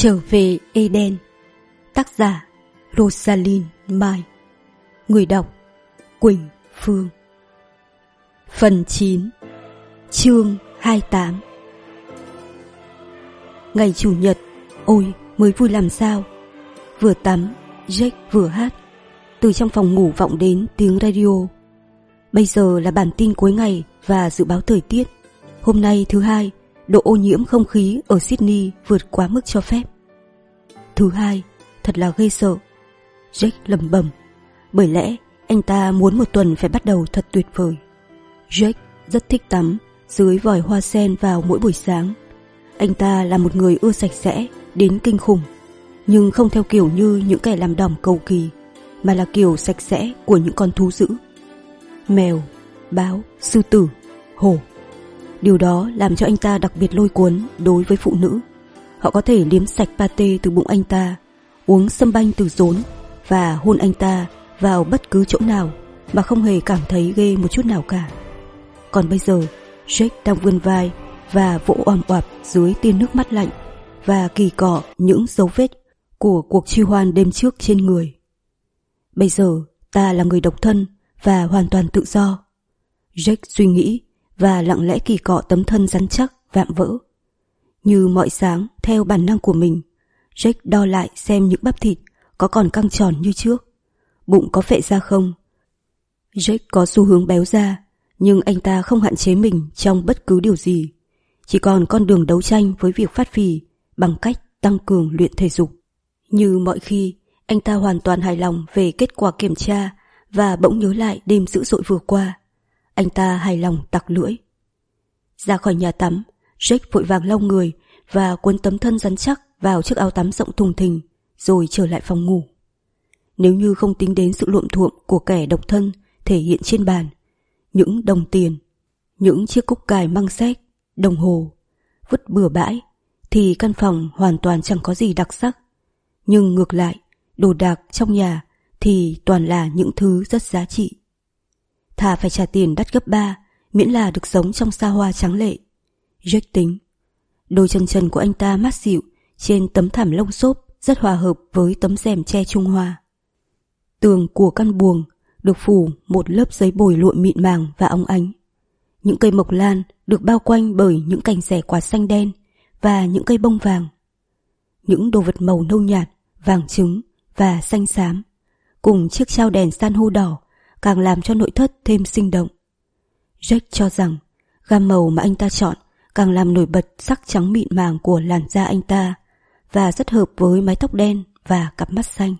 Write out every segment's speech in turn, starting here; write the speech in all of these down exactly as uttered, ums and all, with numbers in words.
Trở về Eden. Tác giả Rosalind Mai. Người đọc Quỳnh Phương. Phần chín. Chương hai mươi tám. Ngày Chủ nhật, ôi mới vui làm sao. Vừa tắm, Jack vừa hát. Từ trong phòng ngủ vọng đến tiếng radio. Bây giờ là bản tin cuối ngày và dự báo thời tiết. Hôm nay thứ hai, độ ô nhiễm không khí ở Sydney vượt quá mức cho phép. Thứ hai, thật là ghê sợ. Jack lẩm bẩm. Bởi lẽ anh ta muốn một tuần phải bắt đầu thật tuyệt vời. Jack rất thích tắm dưới vòi hoa sen vào mỗi buổi sáng. Anh ta là một người ưa sạch sẽ đến kinh khủng, nhưng không theo kiểu như những kẻ làm đỏm cầu kỳ, mà là kiểu sạch sẽ của những con thú dữ: mèo, báo, sư tử, hổ. Điều đó làm cho anh ta đặc biệt lôi cuốn đối với phụ nữ. Họ có thể liếm sạch pate từ bụng anh ta, uống sâm banh từ rốn và hôn anh ta vào bất cứ chỗ nào mà không hề cảm thấy ghê một chút nào cả. Còn bây giờ, Jack đang vươn vai và vỗ oằm oạp dưới tia nước mắt lạnh và kỳ cọ những dấu vết của cuộc truy hoan đêm trước trên người. Bây giờ ta là người độc thân và hoàn toàn tự do. Jack suy nghĩ và lặng lẽ kỳ cọ tấm thân rắn chắc vạm vỡ. Như mọi sáng, theo bản năng của mình, Jack đo lại xem những bắp thịt có còn căng tròn như trước, bụng có phệ ra không. Jack có xu hướng béo ra, nhưng anh ta không hạn chế mình trong bất cứ điều gì, chỉ còn con đường đấu tranh với việc phát phì bằng cách tăng cường luyện thể dục. Như mọi khi, anh ta hoàn toàn hài lòng về kết quả kiểm tra và bỗng nhớ lại đêm dữ dội vừa qua. Anh ta hài lòng tặc lưỡi. Ra khỏi nhà tắm, Jack vội vàng lau người và cuốn tấm thân rắn chắc vào chiếc áo tắm rộng thùng thình, rồi trở lại phòng ngủ. Nếu như không tính đến sự luộm thuộm của kẻ độc thân thể hiện trên bàn, những đồng tiền, những chiếc cúc cài măng séc, đồng hồ vứt bừa bãi, thì căn phòng hoàn toàn chẳng có gì đặc sắc. Nhưng ngược lại, đồ đạc trong nhà thì toàn là những thứ rất giá trị. Thà phải trả tiền đắt gấp ba, miễn là được sống trong xa hoa tráng lệ. Jack tính. Đôi chân trần của anh ta mát dịu trên tấm thảm lông xốp rất hòa hợp với tấm rèm che Trung Hoa. Tường của căn buồng được phủ một lớp giấy bồi lụa mịn màng và óng ánh. Những cây mộc lan được bao quanh bởi những cành rẻ quả xanh đen và những cây bông vàng. Những đồ vật màu nâu nhạt, vàng trứng và xanh xám, cùng chiếc trao đèn san hô đỏ càng làm cho nội thất thêm sinh động. Jack cho rằng gam màu mà anh ta chọn càng làm nổi bật sắc trắng mịn màng của làn da anh ta và rất hợp với mái tóc đen và cặp mắt xanh.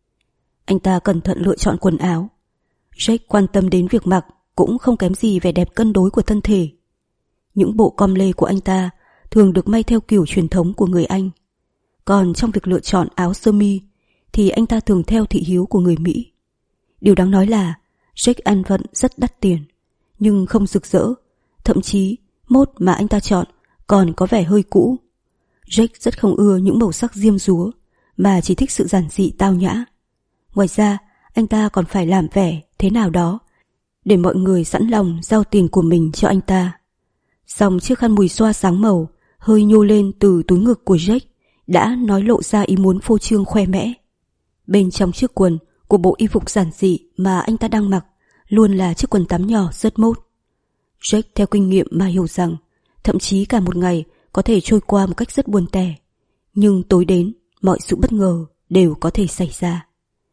Anh ta cẩn thận lựa chọn quần áo. Jack quan tâm đến việc mặc cũng không kém gì vẻ đẹp cân đối của thân thể. Những bộ com lê của anh ta thường được may theo kiểu truyền thống của người Anh. Còn trong việc lựa chọn áo sơ mi thì anh ta thường theo thị hiếu của người Mỹ. Điều đáng nói là Jack ăn vận rất đắt tiền, nhưng không rực rỡ. Thậm chí mốt mà anh ta chọn còn có vẻ hơi cũ. Jack rất không ưa những màu sắc diêm dúa, mà chỉ thích sự giản dị tao nhã. Ngoài ra, anh ta còn phải làm vẻ thế nào đó để mọi người sẵn lòng giao tiền của mình cho anh ta. Dòng chiếc khăn mùi xoa sáng màu hơi nhô lên từ túi ngực của Jack đã nói lộ ra ý muốn phô trương khoe mẽ. Bên trong chiếc quần của bộ y phục giản dị mà anh ta đang mặc luôn là chiếc quần tắm nhỏ rất mốt. Jack theo kinh nghiệm mà hiểu rằng thậm chí cả một ngày có thể trôi qua một cách rất buồn tẻ, nhưng tối đến mọi sự bất ngờ đều có thể xảy ra.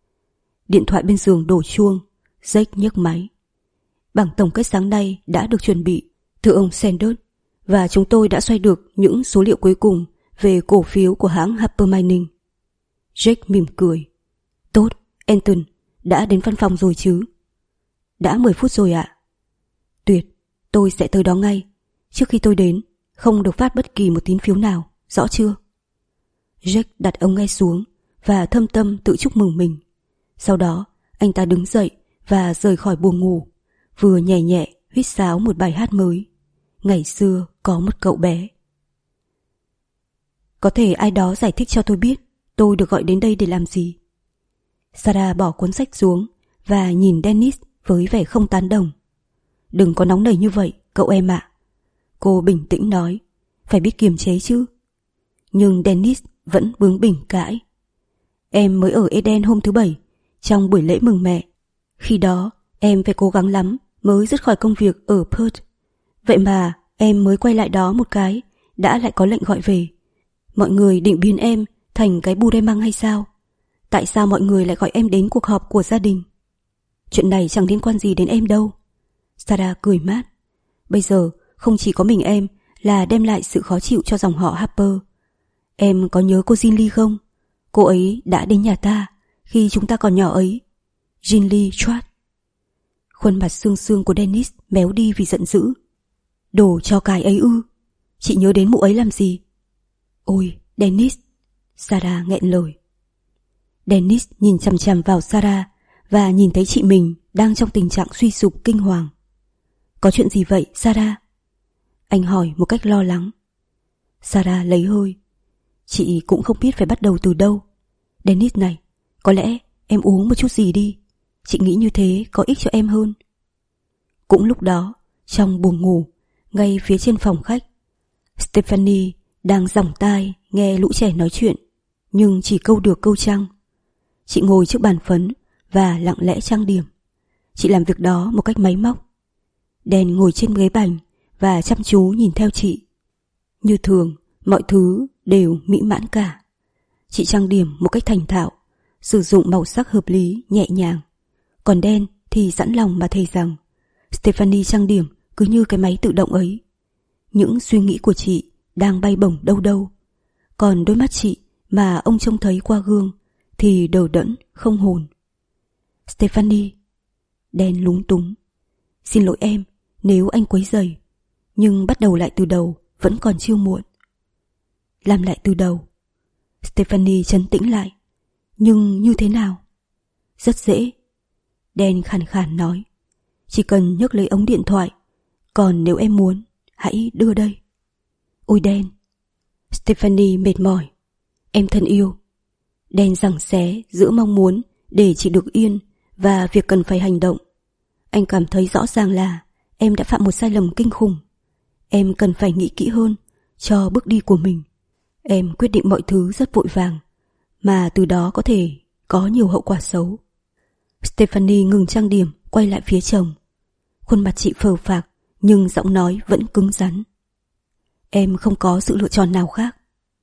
Điện thoại bên giường đổ chuông. Jack nhấc máy. Bảng tổng kết sáng nay đã được chuẩn bị, thưa ông Sanders, và chúng tôi đã xoay được những số liệu cuối cùng về cổ phiếu của hãng Harper Mining. Jack mỉm cười. Tốt, Anton, đã đến văn phòng rồi chứ? Đã mười phút rồi ạ. Tuyệt, tôi sẽ tới đó ngay. Trước khi tôi đến, không được phát bất kỳ một tín phiếu nào, rõ chưa? Jack đặt ống nghe xuống và thâm tâm tự chúc mừng mình. Sau đó, anh ta đứng dậy và rời khỏi buồng ngủ, vừa nhẹ nhẹ huýt sáo một bài hát mới. Ngày xưa có một cậu bé. Có thể ai đó giải thích cho tôi biết tôi được gọi đến đây để làm gì? Sarah bỏ cuốn sách xuống và nhìn Dennis với vẻ không tán đồng. Đừng có nóng nảy như vậy, cậu em ạ. Cô bình tĩnh nói, phải biết kiềm chế chứ. Nhưng Dennis vẫn bướng bỉnh cãi. Em mới ở Eden hôm thứ Bảy, trong buổi lễ mừng mẹ. Khi đó, em phải cố gắng lắm mới dứt khỏi công việc ở Perth. Vậy mà em mới quay lại đó một cái, đã lại có lệnh gọi về. Mọi người định biến em thành cái bu đe măng hay sao? Tại sao mọi người lại gọi em đến cuộc họp của gia đình? Chuyện này chẳng liên quan gì đến em đâu. Sarah cười mát. Bây giờ không chỉ có mình em là đem lại sự khó chịu cho dòng họ Harper. Em có nhớ cô Jean Lee không? Cô ấy đã đến nhà ta khi chúng ta còn nhỏ ấy. Jean Lee Tratt. Khuôn mặt xương xương của Dennis méo đi vì giận dữ. Đồ cho cái ấy ư? Chị nhớ đến mụ ấy làm gì? Ôi, Dennis. Sarah nghẹn lời. Dennis nhìn chằm chằm vào Sarah và nhìn thấy chị mình đang trong tình trạng suy sụp kinh hoàng. Có chuyện gì vậy, Sarah? Anh hỏi một cách lo lắng. Sarah lấy hơi. Chị cũng không biết phải bắt đầu từ đâu. Dennis này, có lẽ em uống một chút gì đi. Chị nghĩ như thế có ích cho em hơn. Cũng lúc đó, trong buồng ngủ, ngay phía trên phòng khách, Stephanie đang giỏng tai nghe lũ trẻ nói chuyện, nhưng chỉ câu được câu trăng. Chị ngồi trước bàn phấn và lặng lẽ trang điểm. Chị làm việc đó một cách máy móc. Dan ngồi trên ghế bành và chăm chú nhìn theo chị. Như thường, mọi thứ đều mỹ mãn cả. Chị trang điểm một cách thành thạo, sử dụng màu sắc hợp lý, nhẹ nhàng. Còn Dan thì sẵn lòng mà thề rằng Stephanie trang điểm cứ như cái máy tự động ấy. Những suy nghĩ của chị đang bay bổng đâu đâu. Còn đôi mắt chị mà ông trông thấy qua gương thì đờ đẫn, không hồn. Stephanie. Dan lúng túng. Xin lỗi em nếu anh quấy rầy, nhưng bắt đầu lại từ đầu vẫn còn chưa muộn. Làm lại từ đầu. Stephanie trấn tĩnh lại. Nhưng như thế nào? Rất dễ. Dan khàn khàn nói. Chỉ cần nhấc lấy ống điện thoại. Còn nếu em muốn, hãy đưa đây. Ôi Dan. Stephanie mệt mỏi. Em thân yêu. Dan giằng xé giữa mong muốn để chị được yên và việc cần phải hành động. Anh cảm thấy rõ ràng là em đã phạm một sai lầm kinh khủng. Em cần phải nghĩ kỹ hơn cho bước đi của mình. Em quyết định mọi thứ rất vội vàng, mà từ đó có thể có nhiều hậu quả xấu. Stephanie ngừng trang điểm, quay lại phía chồng. Khuôn mặt chị phờ phạc, nhưng giọng nói vẫn cứng rắn. Em không có sự lựa chọn nào khác.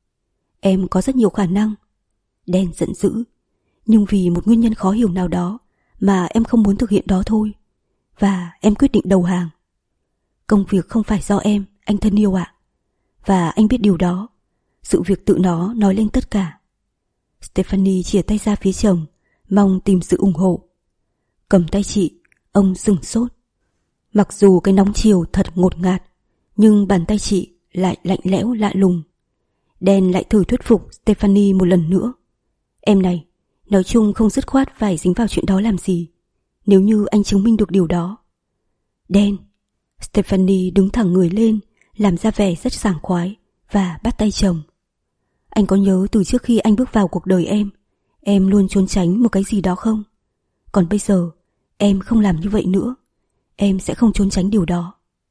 Em có rất nhiều khả năng. Dan giận dữ. Nhưng vì một nguyên nhân khó hiểu nào đó mà em không muốn thực hiện đó thôi. Và em quyết định đầu hàng. Công việc không phải do em, anh thân yêu ạ. Và anh biết điều đó. Sự việc tự nó nói lên tất cả. Stephanie chìa tay ra phía chồng, mong tìm sự ủng hộ. Cầm tay chị, ông sửng sốt. Mặc dù cái nóng chiều thật ngột ngạt, nhưng bàn tay chị lại lạnh lẽo lạ lùng. Dan lại thử thuyết phục Stephanie một lần nữa. Em này, nói chung không dứt khoát phải dính vào chuyện đó làm gì, nếu như anh chứng minh được điều đó. Dan. Stephanie đứng thẳng người lên, làm ra vẻ rất sảng khoái và bắt tay chồng. Anh có nhớ từ trước khi anh bước vào cuộc đời em, em luôn trốn tránh một cái gì đó không? Còn bây giờ, em không làm như vậy nữa. Em sẽ không trốn tránh điều đó.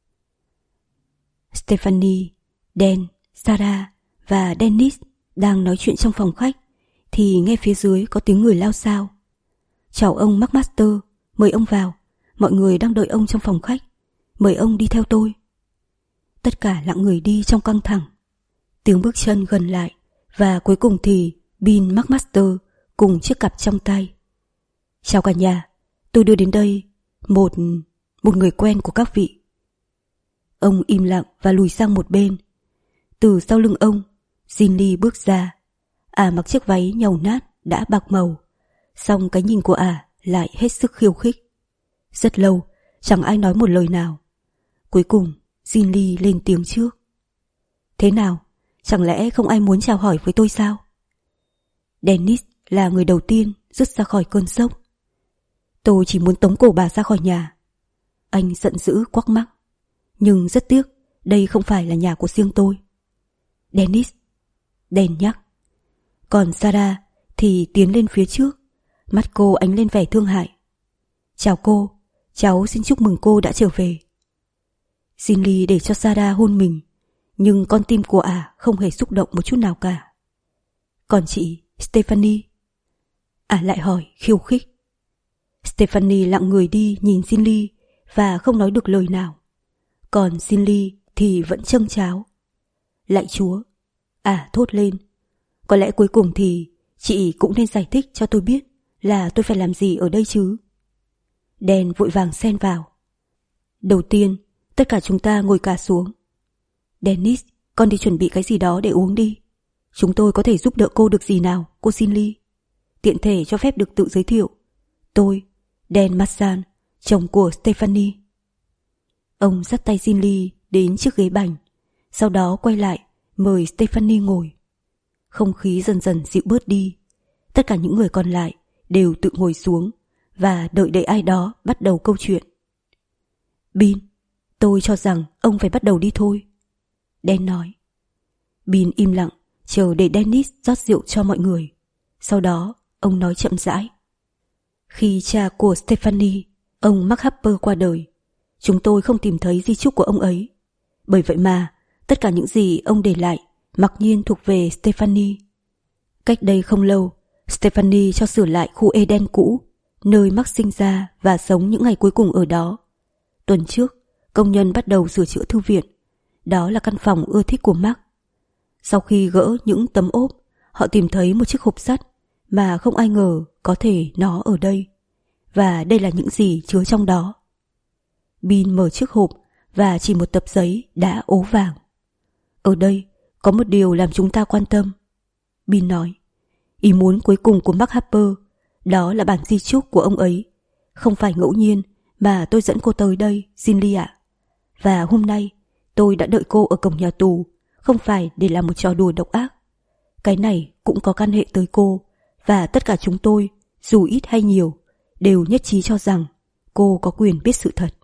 Stephanie, Dan, Sarah và Dennis đang nói chuyện trong phòng khách, thì nghe phía dưới có tiếng người lao xao. Chào ông McMaster, mời ông vào. Mọi người đang đợi ông trong phòng khách. Mời ông đi theo tôi. Tất cả lặng người đi trong căng thẳng. Tiếng bước chân gần lại, và cuối cùng thì Bill McMaster cùng chiếc cặp trong tay. Chào cả nhà, tôi đưa đến đây một một người quen của các vị. Ông im lặng và lùi sang một bên. Từ sau lưng ông, Jean Lee bước ra. Ả mặc chiếc váy nhàu nát đã bạc màu, song cái nhìn của ả lại hết sức khiêu khích. Rất lâu, chẳng ai nói một lời nào. Cuối cùng, Jean Lee lên tiếng trước. Thế nào? Chẳng lẽ không ai muốn chào hỏi với tôi sao? Dennis là người đầu tiên dứt ra khỏi cơn sốc. Tôi chỉ muốn tống cổ bà ra khỏi nhà. Anh giận dữ quắc mắc. Nhưng rất tiếc, đây không phải là nhà của riêng tôi. Dennis. Dan nhắc. Còn Sarah thì tiến lên phía trước, mắt cô ánh lên vẻ thương hại. Chào cô, cháu xin chúc mừng cô đã trở về. Jean Lee để cho Sarah hôn mình, nhưng con tim của ả không hề xúc động một chút nào cả. Còn chị, Stephanie? Ả lại hỏi khiêu khích. Stephanie lặng người đi nhìn Zinli và không nói được lời nào. Còn Zinli thì vẫn châng cháo. Lạy Chúa, Ả thốt lên. Có lẽ cuối cùng thì chị cũng nên giải thích cho tôi biết là tôi phải làm gì ở đây chứ. Dan vội vàng xen vào. Đầu tiên, tất cả chúng ta ngồi cả xuống. Dennis, con đi chuẩn bị cái gì đó để uống đi. Chúng tôi có thể giúp đỡ cô được gì nào, cô Zinli? Tiện thể cho phép được tự giới thiệu. Tôi, Dan Massan, chồng của Stephanie. Ông dắt tay Zinli đến chiếc ghế bành, sau đó quay lại mời Stephanie ngồi. Không khí dần dần dịu bớt đi. Tất cả những người còn lại đều tự ngồi xuống và đợi đợi ai đó bắt đầu câu chuyện. Bin, tôi cho rằng ông phải bắt đầu đi thôi. Dan nói. Bin im lặng, chờ để Dennis rót rượu cho mọi người. Sau đó, ông nói chậm rãi. Khi cha của Stephanie, ông Mark Harper qua đời, chúng tôi không tìm thấy di chúc của ông ấy. Bởi vậy mà, tất cả những gì ông để lại mặc nhiên thuộc về Stephanie. Cách đây không lâu, Stephanie cho sửa lại khu Eden cũ, nơi Mark sinh ra và sống những ngày cuối cùng ở đó. Tuần trước, công nhân bắt đầu sửa chữa thư viện. Đó là căn phòng ưa thích của Mark. Sau khi gỡ những tấm ốp, họ tìm thấy một chiếc hộp sắt mà không ai ngờ có thể nó ở đây. Và đây là những gì chứa trong đó. Bin mở chiếc hộp và chỉ một tập giấy đã ố vàng. Ở đây có một điều làm chúng ta quan tâm. Bin nói. Ý muốn cuối cùng của Mark Harper, đó là bản di chúc của ông ấy. Không phải ngẫu nhiên mà tôi dẫn cô tới đây, Zinli ạ. Và hôm nay tôi đã đợi cô ở cổng nhà tù, không phải để làm một trò đùa độc ác. Cái này cũng có căn hệ tới cô, và tất cả chúng tôi, dù ít hay nhiều, đều nhất trí cho rằng cô có quyền biết sự thật.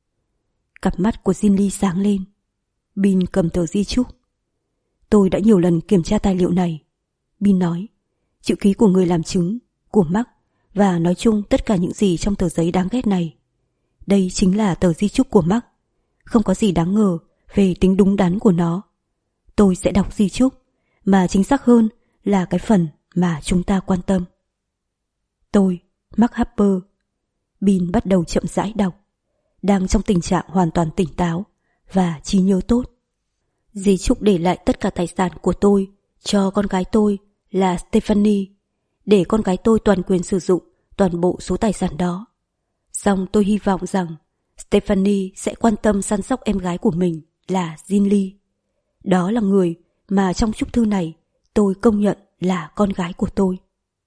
Cặp mắt của Zinli sáng lên. Bin cầm tờ di chúc. Tôi đã nhiều lần kiểm tra tài liệu này. Bin nói. Chữ ký của người làm chứng, của Mark, và nói chung tất cả những gì trong tờ giấy đáng ghét này. Đây chính là tờ di chúc của Mark. Không có gì đáng ngờ về tính đúng đắn của nó. Tôi sẽ đọc di chúc, mà chính xác hơn là cái phần mà chúng ta quan tâm. Tôi, Mark Harper. Bin bắt đầu chậm rãi đọc, đang trong tình trạng hoàn toàn tỉnh táo và trí nhớ tốt. Di chúc để lại tất cả tài sản của tôi cho con gái tôi là Stephanie, để con gái tôi toàn quyền sử dụng toàn bộ số tài sản đó. Song tôi hy vọng rằng Stephanie sẽ quan tâm săn sóc em gái của mình là Zinli. Đó là người mà trong chúc thư này tôi công nhận là con gái của tôi.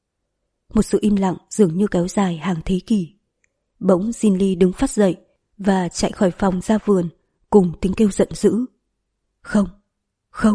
Một sự im lặng dường như kéo dài hàng thế kỷ. Bỗng Zinli đứng phát dậy và chạy khỏi phòng ra vườn cùng tiếng kêu giận dữ. Không, không.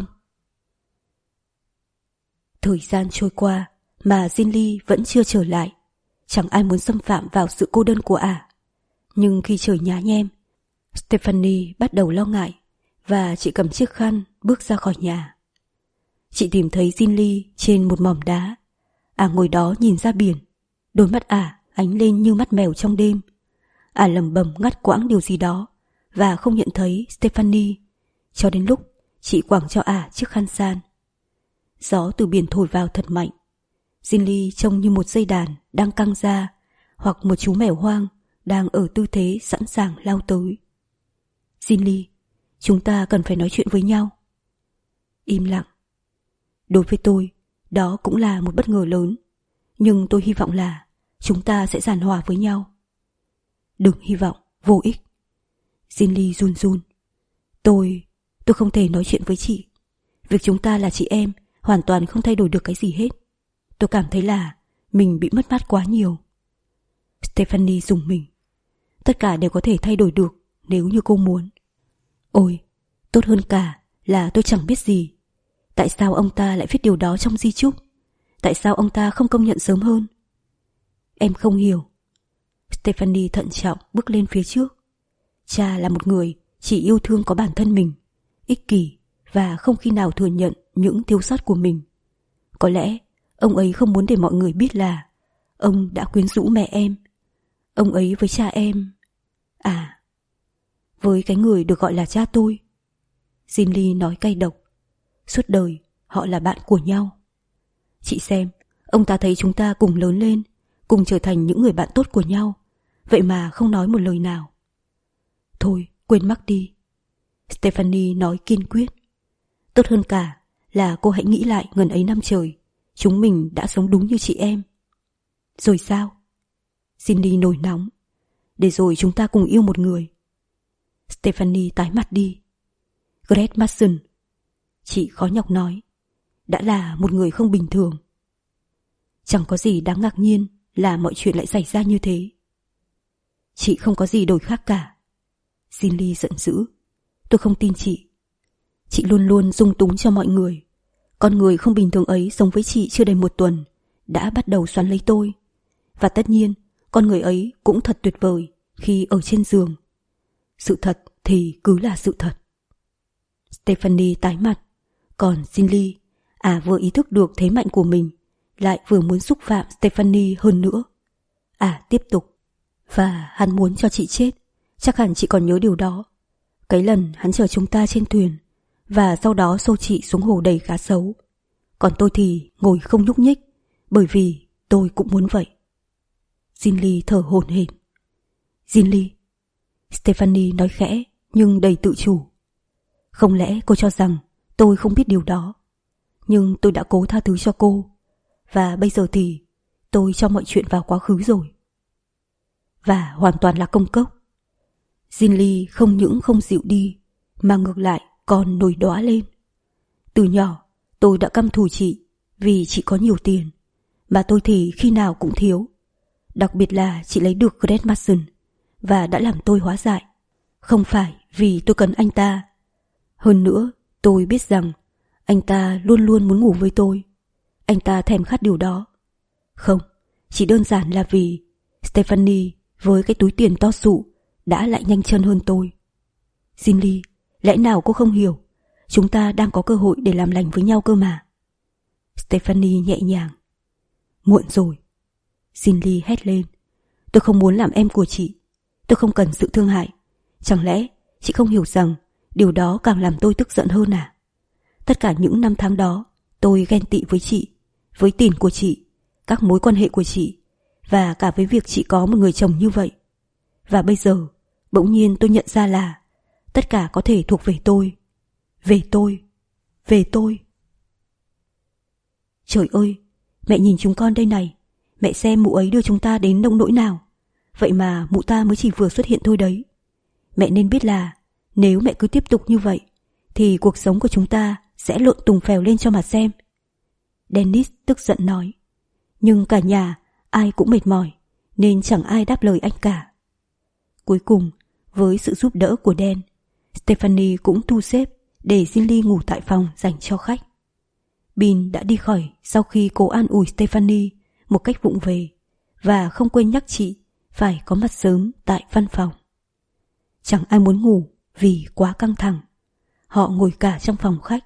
Thời gian trôi qua mà Zinli vẫn chưa trở lại. Chẳng ai muốn xâm phạm vào sự cô đơn của ả. Nhưng khi trời nhá nhem, Stephanie bắt đầu lo ngại và chị cầm chiếc khăn bước ra khỏi nhà. Chị tìm thấy Zinli trên một mỏm đá. Ả ngồi đó nhìn ra biển. Đôi mắt ả ánh lên như mắt mèo trong đêm. Ả lẩm bẩm ngắt quãng điều gì đó và không nhận thấy Stephanie cho đến lúc chị quẳng cho ả chiếc khăn san. Gió từ biển thổi vào thật mạnh. Zinli trông như một dây đàn đang căng ra, hoặc một chú mèo hoang đang ở tư thế sẵn sàng lao tới. Zinli, chúng ta cần phải nói chuyện với nhau. Im lặng. Đối với tôi, đó cũng là một bất ngờ lớn, nhưng tôi hy vọng là chúng ta sẽ giàn hòa với nhau. Đừng hy vọng, vô ích. Zinli run run. Tôi, tôi không thể nói chuyện với chị. Việc chúng ta là chị em hoàn toàn không thay đổi được cái gì hết. Tôi cảm thấy là mình bị mất mát quá nhiều. Stephanie rùng mình. Tất cả đều có thể thay đổi được nếu như cô muốn. Ôi, tốt hơn cả là tôi chẳng biết gì. Tại sao ông ta lại viết điều đó trong di chúc? Tại sao ông ta không công nhận sớm hơn? Em không hiểu. Stephanie thận trọng bước lên phía trước. Cha là một người chỉ yêu thương có bản thân mình, ích kỷ và không khi nào thừa nhận những thiếu sót của mình. Có lẽ ông ấy không muốn để mọi người biết là ông đã quyến rũ mẹ em. Ông ấy với cha em. À, với cái người được gọi là cha tôi. Zinli nói cay độc. Suốt đời họ là bạn của nhau. Chị xem, ông ta thấy chúng ta cùng lớn lên, cùng trở thành những người bạn tốt của nhau, vậy mà không nói một lời nào. Thôi, quên mất đi. Stephanie nói kiên quyết. Tốt hơn cả là cô hãy nghĩ lại ngần ấy năm trời, chúng mình đã sống đúng như chị em. Rồi sao? Cindy nổi nóng. Để rồi chúng ta cùng yêu một người. Stephanie tái mặt đi. Greg Mason, chị khó nhọc nói, đã là một người không bình thường. Chẳng có gì đáng ngạc nhiên là mọi chuyện lại xảy ra như thế. Chị không có gì đổi khác cả. Cindy giận dữ. Tôi không tin chị. Chị luôn luôn dung túng cho mọi người. Con người không bình thường ấy sống với chị chưa đầy một tuần đã bắt đầu xoắn lấy tôi. Và tất nhiên con người ấy cũng thật tuyệt vời khi ở trên giường. Sự thật thì cứ là sự thật. Stephanie tái mặt. Còn Cindy, à vừa ý thức được thế mạnh của mình, lại vừa muốn xúc phạm Stephanie hơn nữa. À tiếp tục. Và hắn muốn cho chị chết. Chắc hẳn chị còn nhớ điều đó. Cái lần hắn chở chúng ta trên thuyền, và sau đó xô chị xuống hồ đầy cá sấu. Còn tôi thì ngồi không nhúc nhích, bởi vì tôi cũng muốn vậy. Ginly thở hổn hển. Ginly, Stephanie nói khẽ nhưng đầy tự chủ. Không lẽ cô cho rằng tôi không biết điều đó? Nhưng tôi đã cố tha thứ cho cô, và bây giờ thì tôi cho mọi chuyện vào quá khứ rồi. Và hoàn toàn là công cốc. Ginly không những không dịu đi, mà ngược lại còn nổi đóa lên. Từ nhỏ tôi đã căm thù chị vì chị có nhiều tiền, mà tôi thì khi nào cũng thiếu. Đặc biệt là chị lấy được Greg Mason và đã làm tôi hóa dại. Không phải vì tôi cần anh ta. Hơn nữa, tôi biết rằng anh ta luôn luôn muốn ngủ với tôi. Anh ta thèm khát điều đó. Không, chỉ đơn giản là vì Stephanie với cái túi tiền to sụ đã lại nhanh chân hơn tôi. Ginly, lẽ nào cô không hiểu? Chúng ta đang có cơ hội để làm lành với nhau cơ mà. Stephanie nhẹ nhàng. Muộn rồi. Ginly hét lên. Tôi không muốn làm em của chị. Tôi không cần sự thương hại. Chẳng lẽ chị không hiểu rằng điều đó càng làm tôi tức giận hơn à? Tất cả những năm tháng đó tôi ghen tị với chị, với tiền của chị, các mối quan hệ của chị, và cả với việc chị có một người chồng như vậy. Và bây giờ bỗng nhiên tôi nhận ra là tất cả có thể thuộc về tôi. Về tôi. Về tôi. Trời ơi, mẹ nhìn chúng con đây này. Mẹ xem mụ ấy đưa chúng ta đến nông nỗi nào. Vậy mà mụ ta mới chỉ vừa xuất hiện thôi đấy. Mẹ nên biết là nếu mẹ cứ tiếp tục như vậy thì cuộc sống của chúng ta sẽ lộn tùng phèo lên cho mà xem. Dennis tức giận nói. Nhưng cả nhà ai cũng mệt mỏi nên chẳng ai đáp lời anh cả. Cuối cùng, với sự giúp đỡ của Dan, Stephanie cũng thu xếp để Ginly ngủ tại phòng dành cho khách. Bean đã đi khỏi sau khi cô an ủi Stephanie một cách vụng về và không quên nhắc chị phải có mặt sớm tại văn phòng. Chẳng ai muốn ngủ vì quá căng thẳng. Họ ngồi cả trong phòng khách.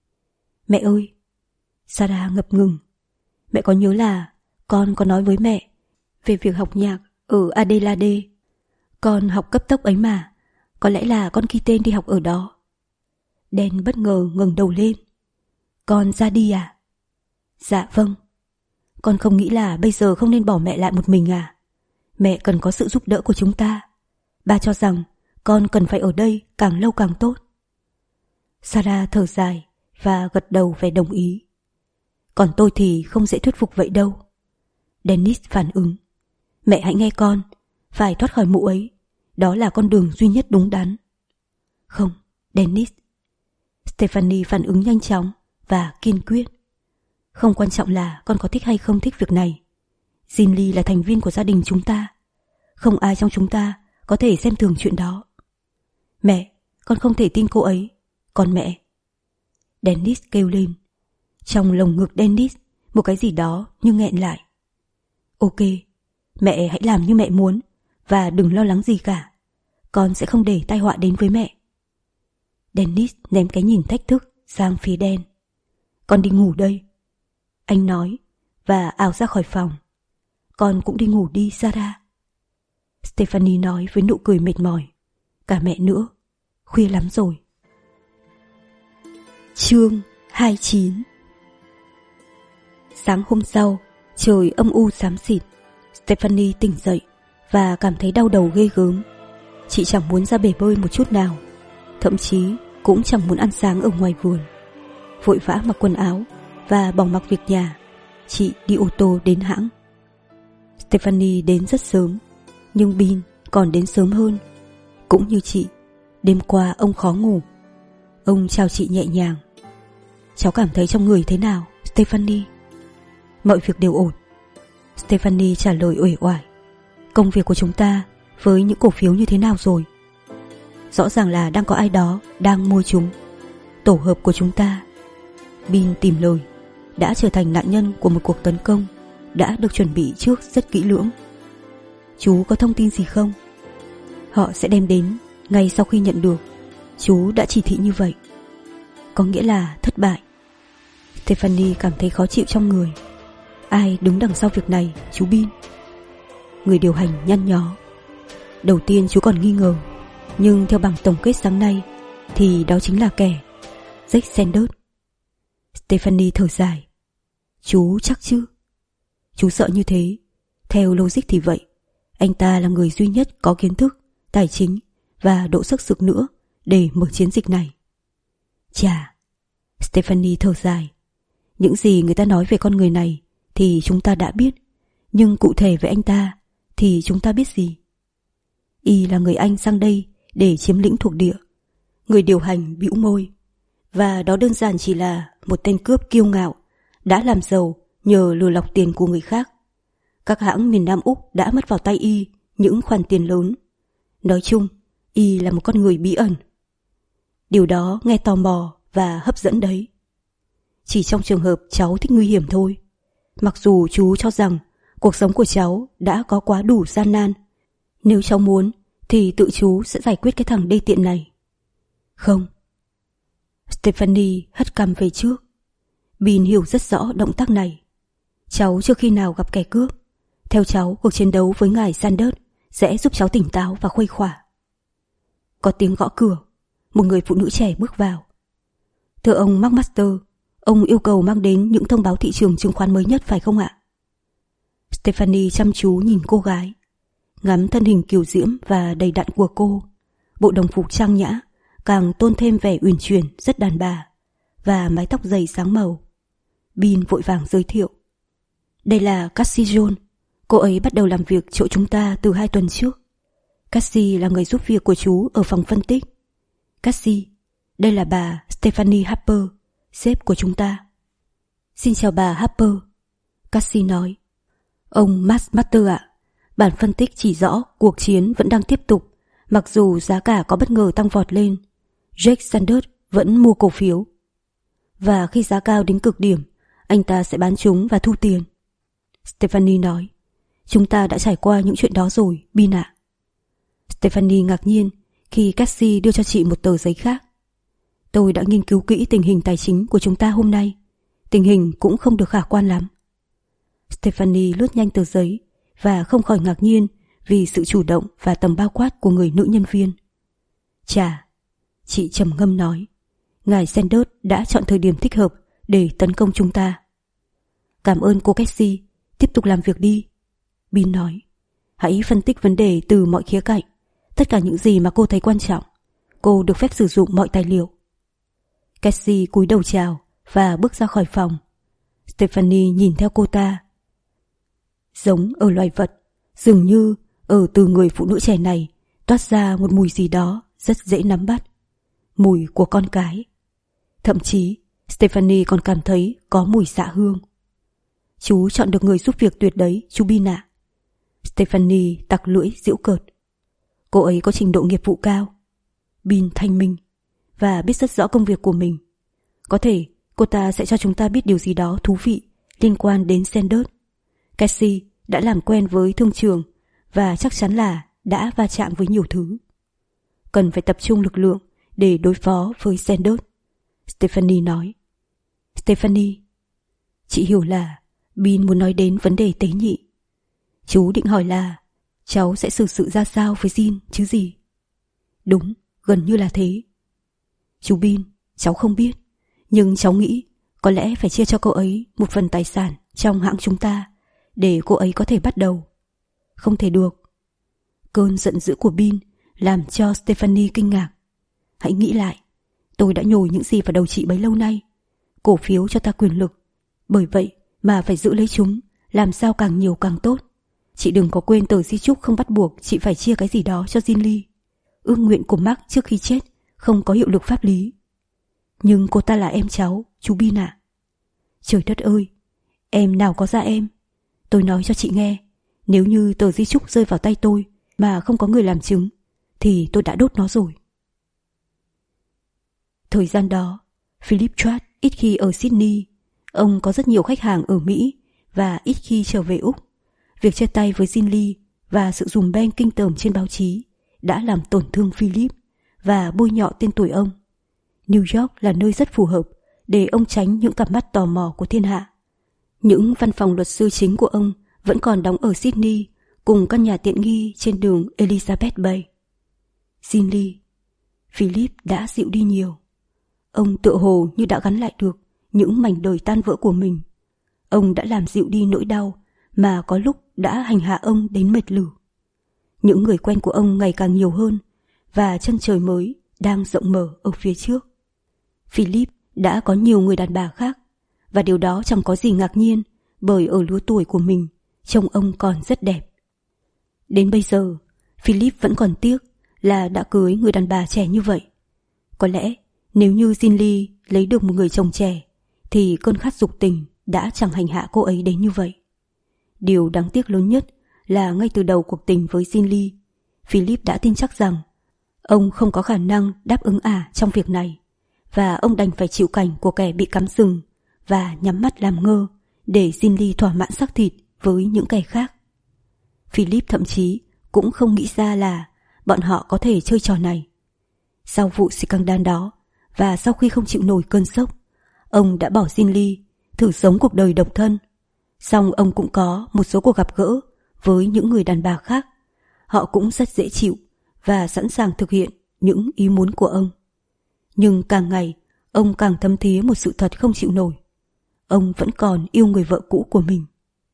Mẹ ơi! Sarah ngập ngừng. Mẹ có nhớ là con có nói với mẹ về việc học nhạc ở Adelaide. Con học cấp tốc ấy mà. Có lẽ là con ghi tên đi học ở đó. Dan bất ngờ ngẩng đầu lên. Con ra đi à? Dạ vâng. Con không nghĩ là bây giờ không nên bỏ mẹ lại một mình à? Mẹ cần có sự giúp đỡ của chúng ta. Ba cho rằng con cần phải ở đây càng lâu càng tốt. Sarah thở dài và gật đầu vẻ đồng ý. Còn tôi thì không dễ thuyết phục vậy đâu. Dennis phản ứng. Mẹ hãy nghe con, phải thoát khỏi mụ ấy. Đó là con đường duy nhất đúng đắn. Không, Dennis. Stephanie phản ứng nhanh chóng và kiên quyết. Không quan trọng là con có thích hay không thích việc này. Ginly là thành viên của gia đình chúng ta. Không ai trong chúng ta có thể xem thường chuyện đó. Mẹ, con không thể tin cô ấy. Còn mẹ... Dennis kêu lên. Trong lồng ngực Dennis, một cái gì đó như nghẹn lại. Ok, mẹ hãy làm như mẹ muốn và đừng lo lắng gì cả. Con sẽ không để tai họa đến với mẹ. Dennis ném cái nhìn thách thức sang phía Dan. Con đi ngủ đây, anh nói và ào ra khỏi phòng. Con cũng đi ngủ đi, Sarah. Stephanie nói với nụ cười mệt mỏi. Cả mẹ nữa, khuya lắm rồi. Chương hai mươi chín. Sáng hôm sau, trời âm u xám xịt. Stephanie tỉnh dậy và cảm thấy đau đầu ghê gớm. Chị chẳng muốn ra bể bơi một chút nào, thậm chí cũng chẳng muốn ăn sáng ở ngoài vườn. Vội vã mặc quần áo và bỏ mặc việc nhà, chị đi ô tô đến hãng. Stephanie đến rất sớm, nhưng Bin còn đến sớm hơn. Cũng như chị, đêm qua ông khó ngủ. Ông chào chị nhẹ nhàng. Cháu cảm thấy trong người thế nào, Stephanie? Mọi việc đều ổn, Stephanie trả lời uể oải. Công việc của chúng ta với những cổ phiếu như thế nào rồi? Rõ ràng là đang có ai đó đang mua chúng. Tổ hợp của chúng ta, Bin tìm lời, đã trở thành nạn nhân của một cuộc tấn công đã được chuẩn bị trước rất kỹ lưỡng. Chú có thông tin gì không? Họ sẽ đem đến ngay sau khi nhận được. Chú đã chỉ thị như vậy. Có nghĩa là thất bại. Stephanie cảm thấy khó chịu trong người. Ai đứng đằng sau việc này, chú Bin? Người điều hành nhăn nhó. Đầu tiên chú còn nghi ngờ, nhưng theo bảng tổng kết sáng nay thì đó chính là kẻ Jack Sanders. Stephanie thở dài. Chú chắc chứ? Chú sợ như thế. Theo logic thì vậy, anh ta là người duy nhất có kiến thức, tài chính và độ sức sực nữa để mở chiến dịch này. Chà, Stephanie thở dài. Những gì người ta nói về con người này thì chúng ta đã biết, nhưng cụ thể về anh ta thì chúng ta biết gì? Y là người Anh sang đây để chiếm lĩnh thuộc địa. Người điều hành bĩu môi. Và đó đơn giản chỉ là một tên cướp kiêu ngạo đã làm giàu nhờ lừa lọc tiền của người khác. Các hãng miền Nam Úc đã mất vào tay Y những khoản tiền lớn. Nói chung, Y là một con người bí ẩn. Điều đó nghe tò mò và hấp dẫn đấy. Chỉ trong trường hợp cháu thích nguy hiểm thôi. Mặc dù chú cho rằng cuộc sống của cháu đã có quá đủ gian nan, nếu cháu muốn thì tự chú sẽ giải quyết cái thằng đê tiện này. Không. Stephanie hất cằm về trước. Bin hiểu rất rõ động tác này. Cháu chưa khi nào gặp kẻ cướp. Theo cháu, cuộc chiến đấu với ngài Sanders sẽ giúp cháu tỉnh táo và khuây khỏa. Có tiếng gõ cửa. Một người phụ nữ trẻ bước vào. Thưa ông McMaster, ông yêu cầu mang đến những thông báo thị trường chứng khoán mới nhất phải không ạ? Stephanie chăm chú nhìn cô gái, ngắm thân hình kiều diễm và đầy đặn của cô. Bộ đồng phục trang nhã càng tôn thêm vẻ uyển chuyển rất đàn bà, và mái tóc dày sáng màu. Bin vội vàng giới thiệu. Đây là Cassie Jones. Cô ấy bắt đầu làm việc chỗ chúng ta từ hai tuần trước. Cassie là người giúp việc của chú ở phòng phân tích. Cassie, đây là bà Stephanie Harper, sếp của chúng ta. Xin chào bà Harper. Cassie nói. Ông McMaster ạ, bản phân tích chỉ rõ cuộc chiến vẫn đang tiếp tục, mặc dù giá cả có bất ngờ tăng vọt lên. Jack Sanders vẫn mua cổ phiếu. Và khi giá cao đến cực điểm, anh ta sẽ bán chúng và thu tiền. Stephanie nói. Chúng ta đã trải qua những chuyện đó rồi, Bin ạ. Stephanie ngạc nhiên khi Cassie đưa cho chị một tờ giấy khác. Tôi đã nghiên cứu kỹ tình hình tài chính của chúng ta hôm nay. Tình hình cũng không được khả quan lắm. Stephanie lướt nhanh tờ giấy và không khỏi ngạc nhiên vì sự chủ động và tầm bao quát của người nữ nhân viên. Chà, chị trầm ngâm nói, ngài Sanders đã chọn thời điểm thích hợp để tấn công chúng ta. Cảm ơn cô Cassie, tiếp tục làm việc đi. Bin nói, hãy phân tích vấn đề từ mọi khía cạnh, tất cả những gì mà cô thấy quan trọng. Cô được phép sử dụng mọi tài liệu. Cassie cúi đầu chào và bước ra khỏi phòng. Stephanie nhìn theo cô ta. Giống ở loài vật, dường như ở từ người phụ nữ trẻ này toát ra một mùi gì đó rất dễ nắm bắt. Mùi của con cái. Thậm chí Stephanie còn cảm thấy có mùi xạ hương. Chú chọn được người giúp việc tuyệt đấy, chú Bin ạ. Stephanie tặc lưỡi giễu cợt. Cô ấy có trình độ nghiệp vụ cao. Bin thanh minh và biết rất rõ công việc của mình. Có thể cô ta sẽ cho chúng ta biết điều gì đó thú vị liên quan đến Sanders. Cassie đã làm quen với thương trường và chắc chắn là đã va chạm với nhiều thứ. Cần phải tập trung lực lượng để đối phó với Sanders, Stephanie nói. Stephanie, chị hiểu là Bin muốn nói đến vấn đề tế nhị. Chú định hỏi là cháu sẽ xử sự ra sao với Jean chứ gì? Đúng, gần như là thế. Chú Bin, cháu không biết, nhưng cháu nghĩ có lẽ phải chia cho cô ấy một phần tài sản trong hãng chúng ta để cô ấy có thể bắt đầu. Không thể được. Cơn giận dữ của Bill làm cho Stephanie kinh ngạc. Hãy nghĩ lại, tôi đã nhồi những gì vào đầu chị bấy lâu nay. Cổ phiếu cho ta quyền lực, bởi vậy mà phải giữ lấy chúng, làm sao càng nhiều càng tốt. Chị đừng có quên tờ di chúc không bắt buộc chị phải chia cái gì đó cho Jin Lee. Ước nguyện của Mark trước khi chết không có hiệu lực pháp lý. Nhưng cô ta là em cháu, chú Bill ạ. Trời đất ơi, em nào có ra em. Tôi nói cho chị nghe, nếu như tờ di chúc rơi vào tay tôi mà không có người làm chứng, thì tôi đã đốt nó rồi. Thời gian đó, Philip Tratt ít khi ở Sydney. Ông có rất nhiều khách hàng ở Mỹ và ít khi trở về Úc. Việc chia tay với Jin Lee và sự dùm beng kinh tởm trên báo chí đã làm tổn thương Philip và bôi nhọ tên tuổi ông. New York là nơi rất phù hợp để ông tránh những cặp mắt tò mò của thiên hạ. Những văn phòng luật sư chính của ông vẫn còn đóng ở Sydney cùng căn nhà tiện nghi trên đường Elizabeth Bay. Jin Lee, Philip đã dịu đi nhiều. Ông tựa hồ như đã gắn lại được những mảnh đời tan vỡ của mình. Ông đã làm dịu đi nỗi đau mà có lúc đã hành hạ ông đến mệt lử. Những người quen của ông ngày càng nhiều hơn và chân trời mới đang rộng mở ở phía trước. Philip đã có nhiều người đàn bà khác và điều đó chẳng có gì ngạc nhiên, bởi ở lứa tuổi của mình trông ông còn rất đẹp. Đến bây giờ, Philip vẫn còn tiếc là đã cưới người đàn bà trẻ như vậy. Có lẽ nếu như Jin Lee lấy được một người chồng trẻ thì cơn khát dục tình đã chẳng hành hạ cô ấy đến như vậy. Điều đáng tiếc lớn nhất là ngay từ đầu cuộc tình với Jin Lee, Philip đã tin chắc rằng ông không có khả năng đáp ứng ả trong việc này, và ông đành phải chịu cảnh của kẻ bị cắm sừng và nhắm mắt làm ngơ để Jin Lee thỏa mãn xác thịt với những kẻ khác. Philip thậm chí cũng không nghĩ ra là bọn họ có thể chơi trò này. Sau vụ scandal đó và sau khi không chịu nổi cơn sốc, ông đã bỏ Jin Lee thử sống cuộc đời độc thân. Song ông cũng có một số cuộc gặp gỡ với những người đàn bà khác. Họ cũng rất dễ chịu và sẵn sàng thực hiện những ý muốn của ông. Nhưng càng ngày, ông càng thấm thía một sự thật không chịu nổi. Ông vẫn còn yêu người vợ cũ của mình.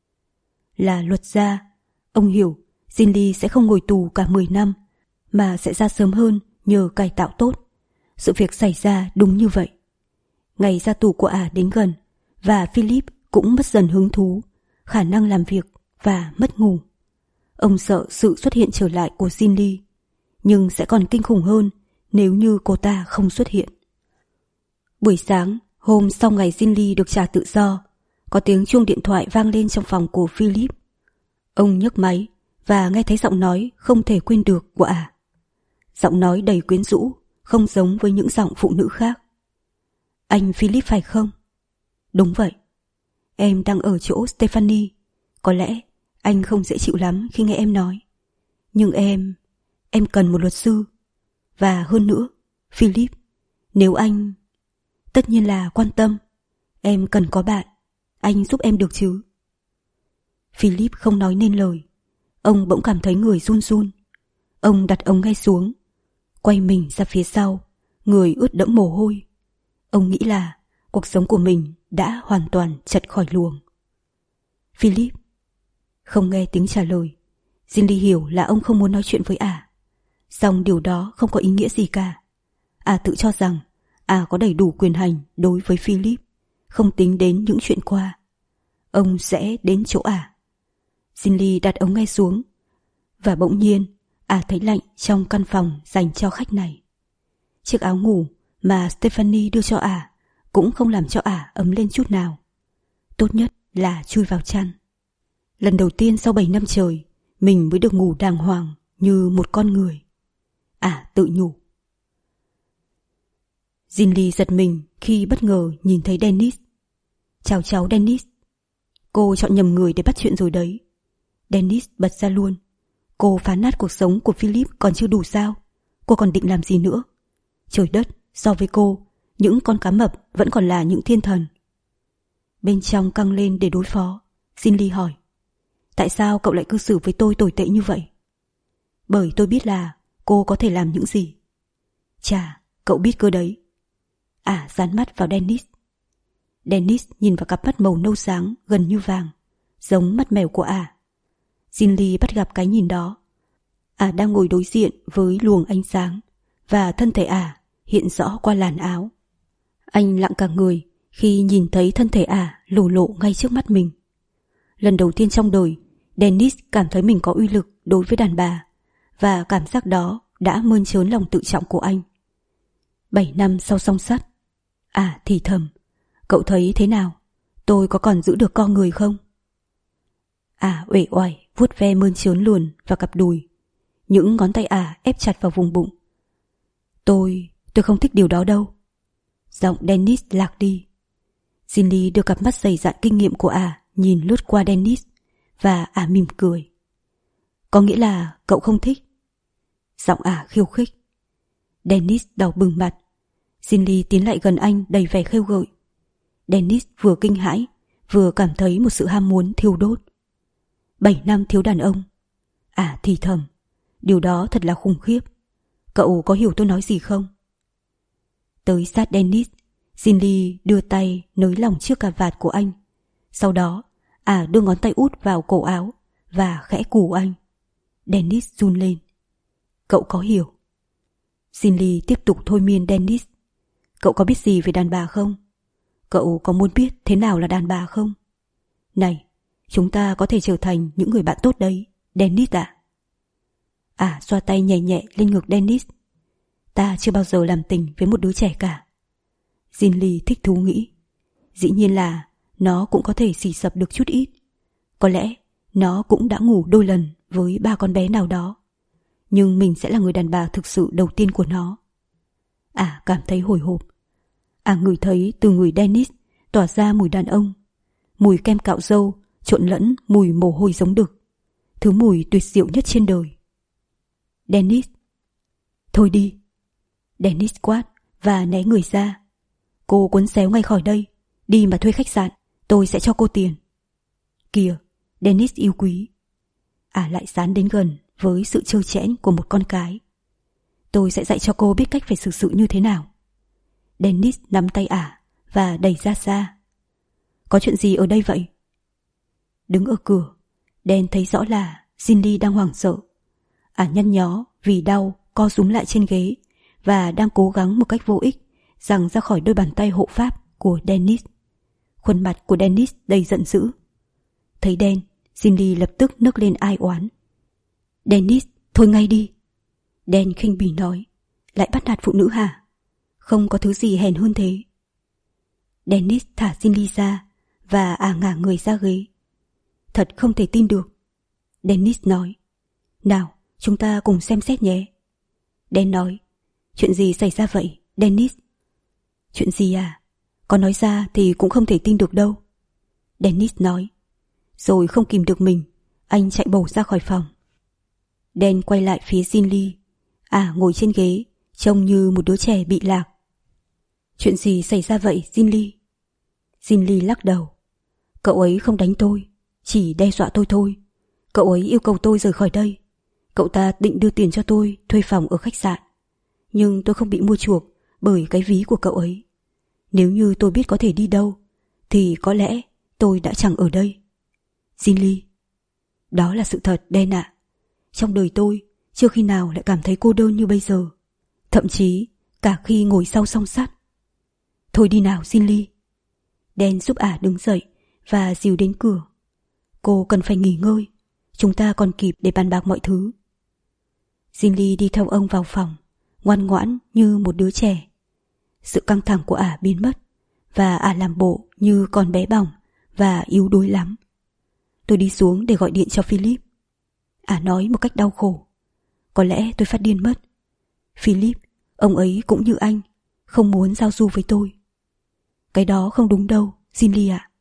Là luật gia, ông hiểu Jin Lee sẽ không ngồi tù cả mười năm, mà sẽ ra sớm hơn nhờ cải tạo tốt. Sự việc xảy ra đúng như vậy. Ngày ra tù của ả đến gần, và Philip cũng mất dần hứng thú, khả năng làm việc và mất ngủ. Ông sợ sự xuất hiện trở lại của Jin Lee, nhưng sẽ còn kinh khủng hơn nếu như cô ta không xuất hiện. Buổi sáng, hôm sau ngày Jin Lee được trả tự do, có tiếng chuông điện thoại vang lên trong phòng của Philip. Ông nhấc máy và nghe thấy giọng nói không thể quên được của ả. Giọng nói đầy quyến rũ, không giống với những giọng phụ nữ khác. Anh Philip phải không? Đúng vậy. Em đang ở chỗ Stephanie. Có lẽ anh không dễ chịu lắm khi nghe em nói. Nhưng em... em cần một luật sư. Và hơn nữa, Philip, nếu anh... tất nhiên là quan tâm. Em cần có bạn. Anh giúp em được chứ? Philip không nói nên lời. Ông bỗng cảm thấy người run run. Ông đặt ống nghe xuống, quay mình ra phía sau, người ướt đẫm mồ hôi. Ông nghĩ là cuộc sống của mình đã hoàn toàn chật khỏi luồng. Philip. Không nghe tiếng trả lời, Jin Lee hiểu là ông không muốn nói chuyện với ả. Song điều đó không có ý nghĩa gì cả. Ả tự cho rằng ả có đầy đủ quyền hành đối với Philip, không tính đến những chuyện qua. Ông sẽ đến chỗ ả. Jin Lee đặt ống nghe xuống, và bỗng nhiên ả thấy lạnh trong căn phòng dành cho khách này. Chiếc áo ngủ mà Stephanie đưa cho ả cũng không làm cho ả ấm lên chút nào. Tốt nhất là chui vào chăn. Lần đầu tiên sau bảy năm trời, mình mới được ngủ đàng hoàng như một con người. Ả tự nhủ. Jin Lee giật mình khi bất ngờ nhìn thấy Dennis. Chào cháu Dennis. Cô chọn nhầm người để bắt chuyện rồi đấy. Dennis bật ra luôn. Cô phá nát cuộc sống của Philip còn chưa đủ sao? Cô còn định làm gì nữa? Trời đất, so với cô, những con cá mập vẫn còn là những thiên thần. Bên trong căng lên để đối phó, Jin Lee hỏi. Tại sao cậu lại cư xử với tôi tồi tệ như vậy? Bởi tôi biết là cô có thể làm những gì. Chà, cậu biết cơ đấy. Ả dán mắt vào Dennis. Dennis nhìn vào cặp mắt màu nâu sáng gần như vàng, giống mắt mèo của ả. Jin Lee bắt gặp cái nhìn đó. Ả đang ngồi đối diện với luồng ánh sáng, và thân thể ả hiện rõ qua làn áo. Anh lặng cả người khi nhìn thấy thân thể ả lồ lộ ngay trước mắt mình. Lần đầu tiên trong đời, Dennis cảm thấy mình có uy lực đối với đàn bà, và cảm giác đó đã mơn trớn lòng tự trọng của anh. Bảy năm sau song sắt, ả thì thầm, cậu thấy thế nào? Tôi có còn giữ được con người không? Ả uể oải vuốt ve mơn trớn luồn vào cặp đùi. Những ngón tay ả ép chặt vào vùng bụng. Tôi, tôi không thích điều đó đâu. Giọng Dennis lạc đi. Jin Lee đưa cặp mắt dày dạn kinh nghiệm của ả nhìn lướt qua Dennis, và ả mỉm cười. Có nghĩa là cậu không thích? Giọng ả khiêu khích. Dennis đỏ bừng mặt. Jin Lee tiến lại gần anh đầy vẻ khêu gợi. Dennis vừa kinh hãi, vừa cảm thấy một sự ham muốn thiêu đốt. Bảy năm thiếu đàn ông. Ả thì thầm, điều đó thật là khủng khiếp. Cậu có hiểu tôi nói gì không? Tới sát Dennis, Jin Lee đưa tay nới lỏng chiếc cà vạt của anh. Sau đó, ả đưa ngón tay út vào cổ áo và khẽ cù anh. Dennis run lên. Cậu có hiểu? Jin Lee tiếp tục thôi miên Dennis. Cậu có biết gì về đàn bà không? Cậu có muốn biết thế nào là đàn bà không? Này, chúng ta có thể trở thành những người bạn tốt đấy, Dennis ạ. À? Ả xoa tay nhẹ nhẹ lên ngực Dennis. Ta chưa bao giờ làm tình với một đứa trẻ cả. Jin Lee thích thú nghĩ. Dĩ nhiên là nó cũng có thể xì xập được chút ít. Có lẽ nó cũng đã ngủ đôi lần với ba con bé nào đó. Nhưng mình sẽ là người đàn bà thực sự đầu tiên của nó. Ả à, cảm thấy hồi hộp. Ả à, ngửi thấy từ người Dennis tỏa ra mùi đàn ông. Mùi kem cạo râu trộn lẫn mùi mồ hôi giống đực. Thứ mùi tuyệt diệu nhất trên đời. Dennis. Thôi đi. Dennis quát và né người ra. Cô cuốn xéo ngay khỏi đây. Đi mà thuê khách sạn. Tôi sẽ cho cô tiền. Kìa, Dennis yêu quý. Ả à, lại dán đến gần với sự trơ trẽn của một con cái. Tôi sẽ dạy cho cô biết cách phải xử sự như thế nào. Dennis nắm tay ả à và đẩy ra xa. Có chuyện gì ở đây vậy? Đứng ở cửa, Dan thấy rõ là Jin Lee đang hoảng sợ. Ả à, nhăn nhó vì đau co rúm lại trên ghế và đang cố gắng một cách vô ích giằng ra khỏi đôi bàn tay hộ pháp của Dennis. Khuôn mặt của Dennis đầy giận dữ. Thấy Dan, Jin Lee lập tức nức lên ai oán. Dennis, thôi ngay đi. Dan khinh bỉ nói. Lại bắt nạt phụ nữ hả? Không có thứ gì hèn hơn thế. Dennis thả Jin Lee ra và ả à ngả người ra ghế. Thật không thể tin được. Dennis nói. Nào, chúng ta cùng xem xét nhé. Dan nói. Chuyện gì xảy ra vậy, Dennis? Chuyện gì à? Có nói ra thì cũng không thể tin được đâu. Dennis nói. Rồi không kìm được mình, anh chạy bổ ra khỏi phòng. Dan quay lại phía Jin Lee. À ngồi trên ghế, trông như một đứa trẻ bị lạc. Chuyện gì xảy ra vậy, Jin Lee? Jin Lee lắc đầu. Cậu ấy không đánh tôi, chỉ đe dọa tôi thôi. Cậu ấy yêu cầu tôi rời khỏi đây. Cậu ta định đưa tiền cho tôi thuê phòng ở khách sạn. Nhưng tôi không bị mua chuộc bởi cái ví của cậu ấy. Nếu như tôi biết có thể đi đâu, thì có lẽ tôi đã chẳng ở đây. Jin Lee. Đó là sự thật, Dan ạ. Trong đời tôi chưa khi nào lại cảm thấy cô đơn như bây giờ. Thậm chí cả khi ngồi sau song sắt. Thôi đi nào Jin Lee. Dan giúp ả đứng dậy và dìu đến cửa. Cô cần phải nghỉ ngơi. Chúng ta còn kịp để bàn bạc mọi thứ. Jin Lee đi theo ông vào phòng, ngoan ngoãn như một đứa trẻ. Sự căng thẳng của ả biến mất, và ả làm bộ như con bé bỏng và yếu đuối lắm. Tôi đi xuống để gọi điện cho Philip. Ả nói một cách đau khổ. Có lẽ tôi phát điên mất. Philip, ông ấy cũng như anh, không muốn giao du với tôi. Cái đó không đúng đâu, Jin Lee ạ.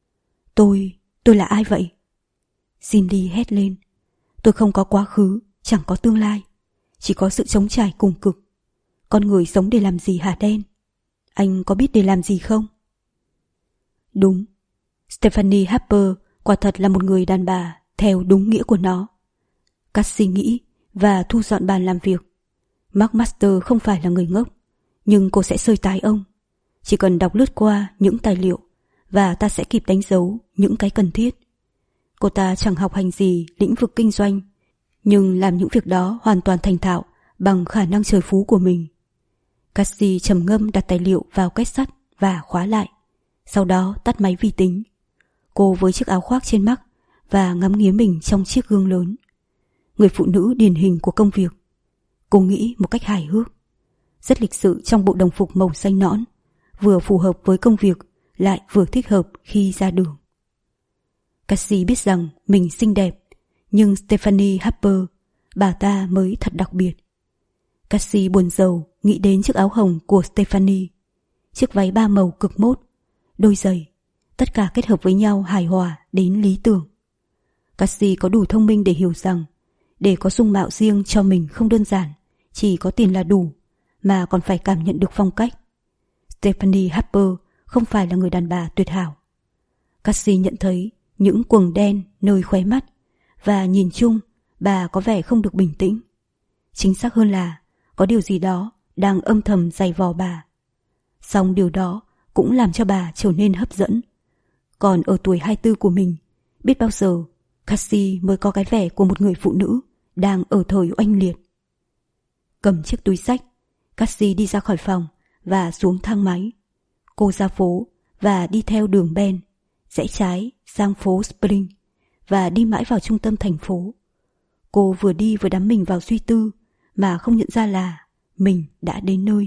Tôi, tôi là ai vậy? Jin Lee hét lên. Tôi không có quá khứ, chẳng có tương lai. Chỉ có sự trống trải cùng cực. Con người sống để làm gì hả Dan? Anh có biết để làm gì không? Đúng. Stephanie Harper quả thật là một người đàn bà theo đúng nghĩa của nó. Cassie nghĩ và thu dọn bàn làm việc. Mark Master không phải là người ngốc, nhưng cô sẽ xơi tái ông. Chỉ cần đọc lướt qua những tài liệu và ta sẽ kịp đánh dấu những cái cần thiết. Cô ta chẳng học hành gì lĩnh vực kinh doanh, nhưng làm những việc đó hoàn toàn thành thạo bằng khả năng trời phú của mình. Cassie trầm ngâm đặt tài liệu vào két sắt và khóa lại, sau đó tắt máy vi tính. Cô với chiếc áo khoác trên mắt và ngắm nghía mình trong chiếc gương lớn. Người phụ nữ điển hình của công việc. Cô nghĩ một cách hài hước, rất lịch sự trong bộ đồng phục màu xanh nõn, vừa phù hợp với công việc lại vừa thích hợp khi ra đường. Cassie biết rằng mình xinh đẹp, nhưng Stephanie Harper, bà ta mới thật đặc biệt. Cassie buồn rầu nghĩ đến chiếc áo hồng của Stephanie, chiếc váy ba màu cực mốt, đôi giày, tất cả kết hợp với nhau hài hòa đến lý tưởng. Cassie có đủ thông minh để hiểu rằng để có dung mạo riêng cho mình không đơn giản chỉ có tiền là đủ, mà còn phải cảm nhận được phong cách. Stephanie Harper không phải là người đàn bà tuyệt hảo. Cassie nhận thấy những quầng đen nơi khóe mắt, và nhìn chung bà có vẻ không được bình tĩnh. Chính xác hơn là có điều gì đó đang âm thầm giày vò bà. Song điều đó cũng làm cho bà trở nên hấp dẫn. Còn ở tuổi hai mươi tư của mình, biết bao giờ Cassie mới có cái vẻ của một người phụ nữ đang ở thời oanh liệt. Cầm chiếc túi xách, Cassie đi ra khỏi phòng và xuống thang máy. Cô ra phố và đi theo đường Ben, rẽ trái sang phố Spring và đi mãi vào trung tâm thành phố. Cô vừa đi vừa đắm mình vào suy tư mà không nhận ra là mình đã đến nơi.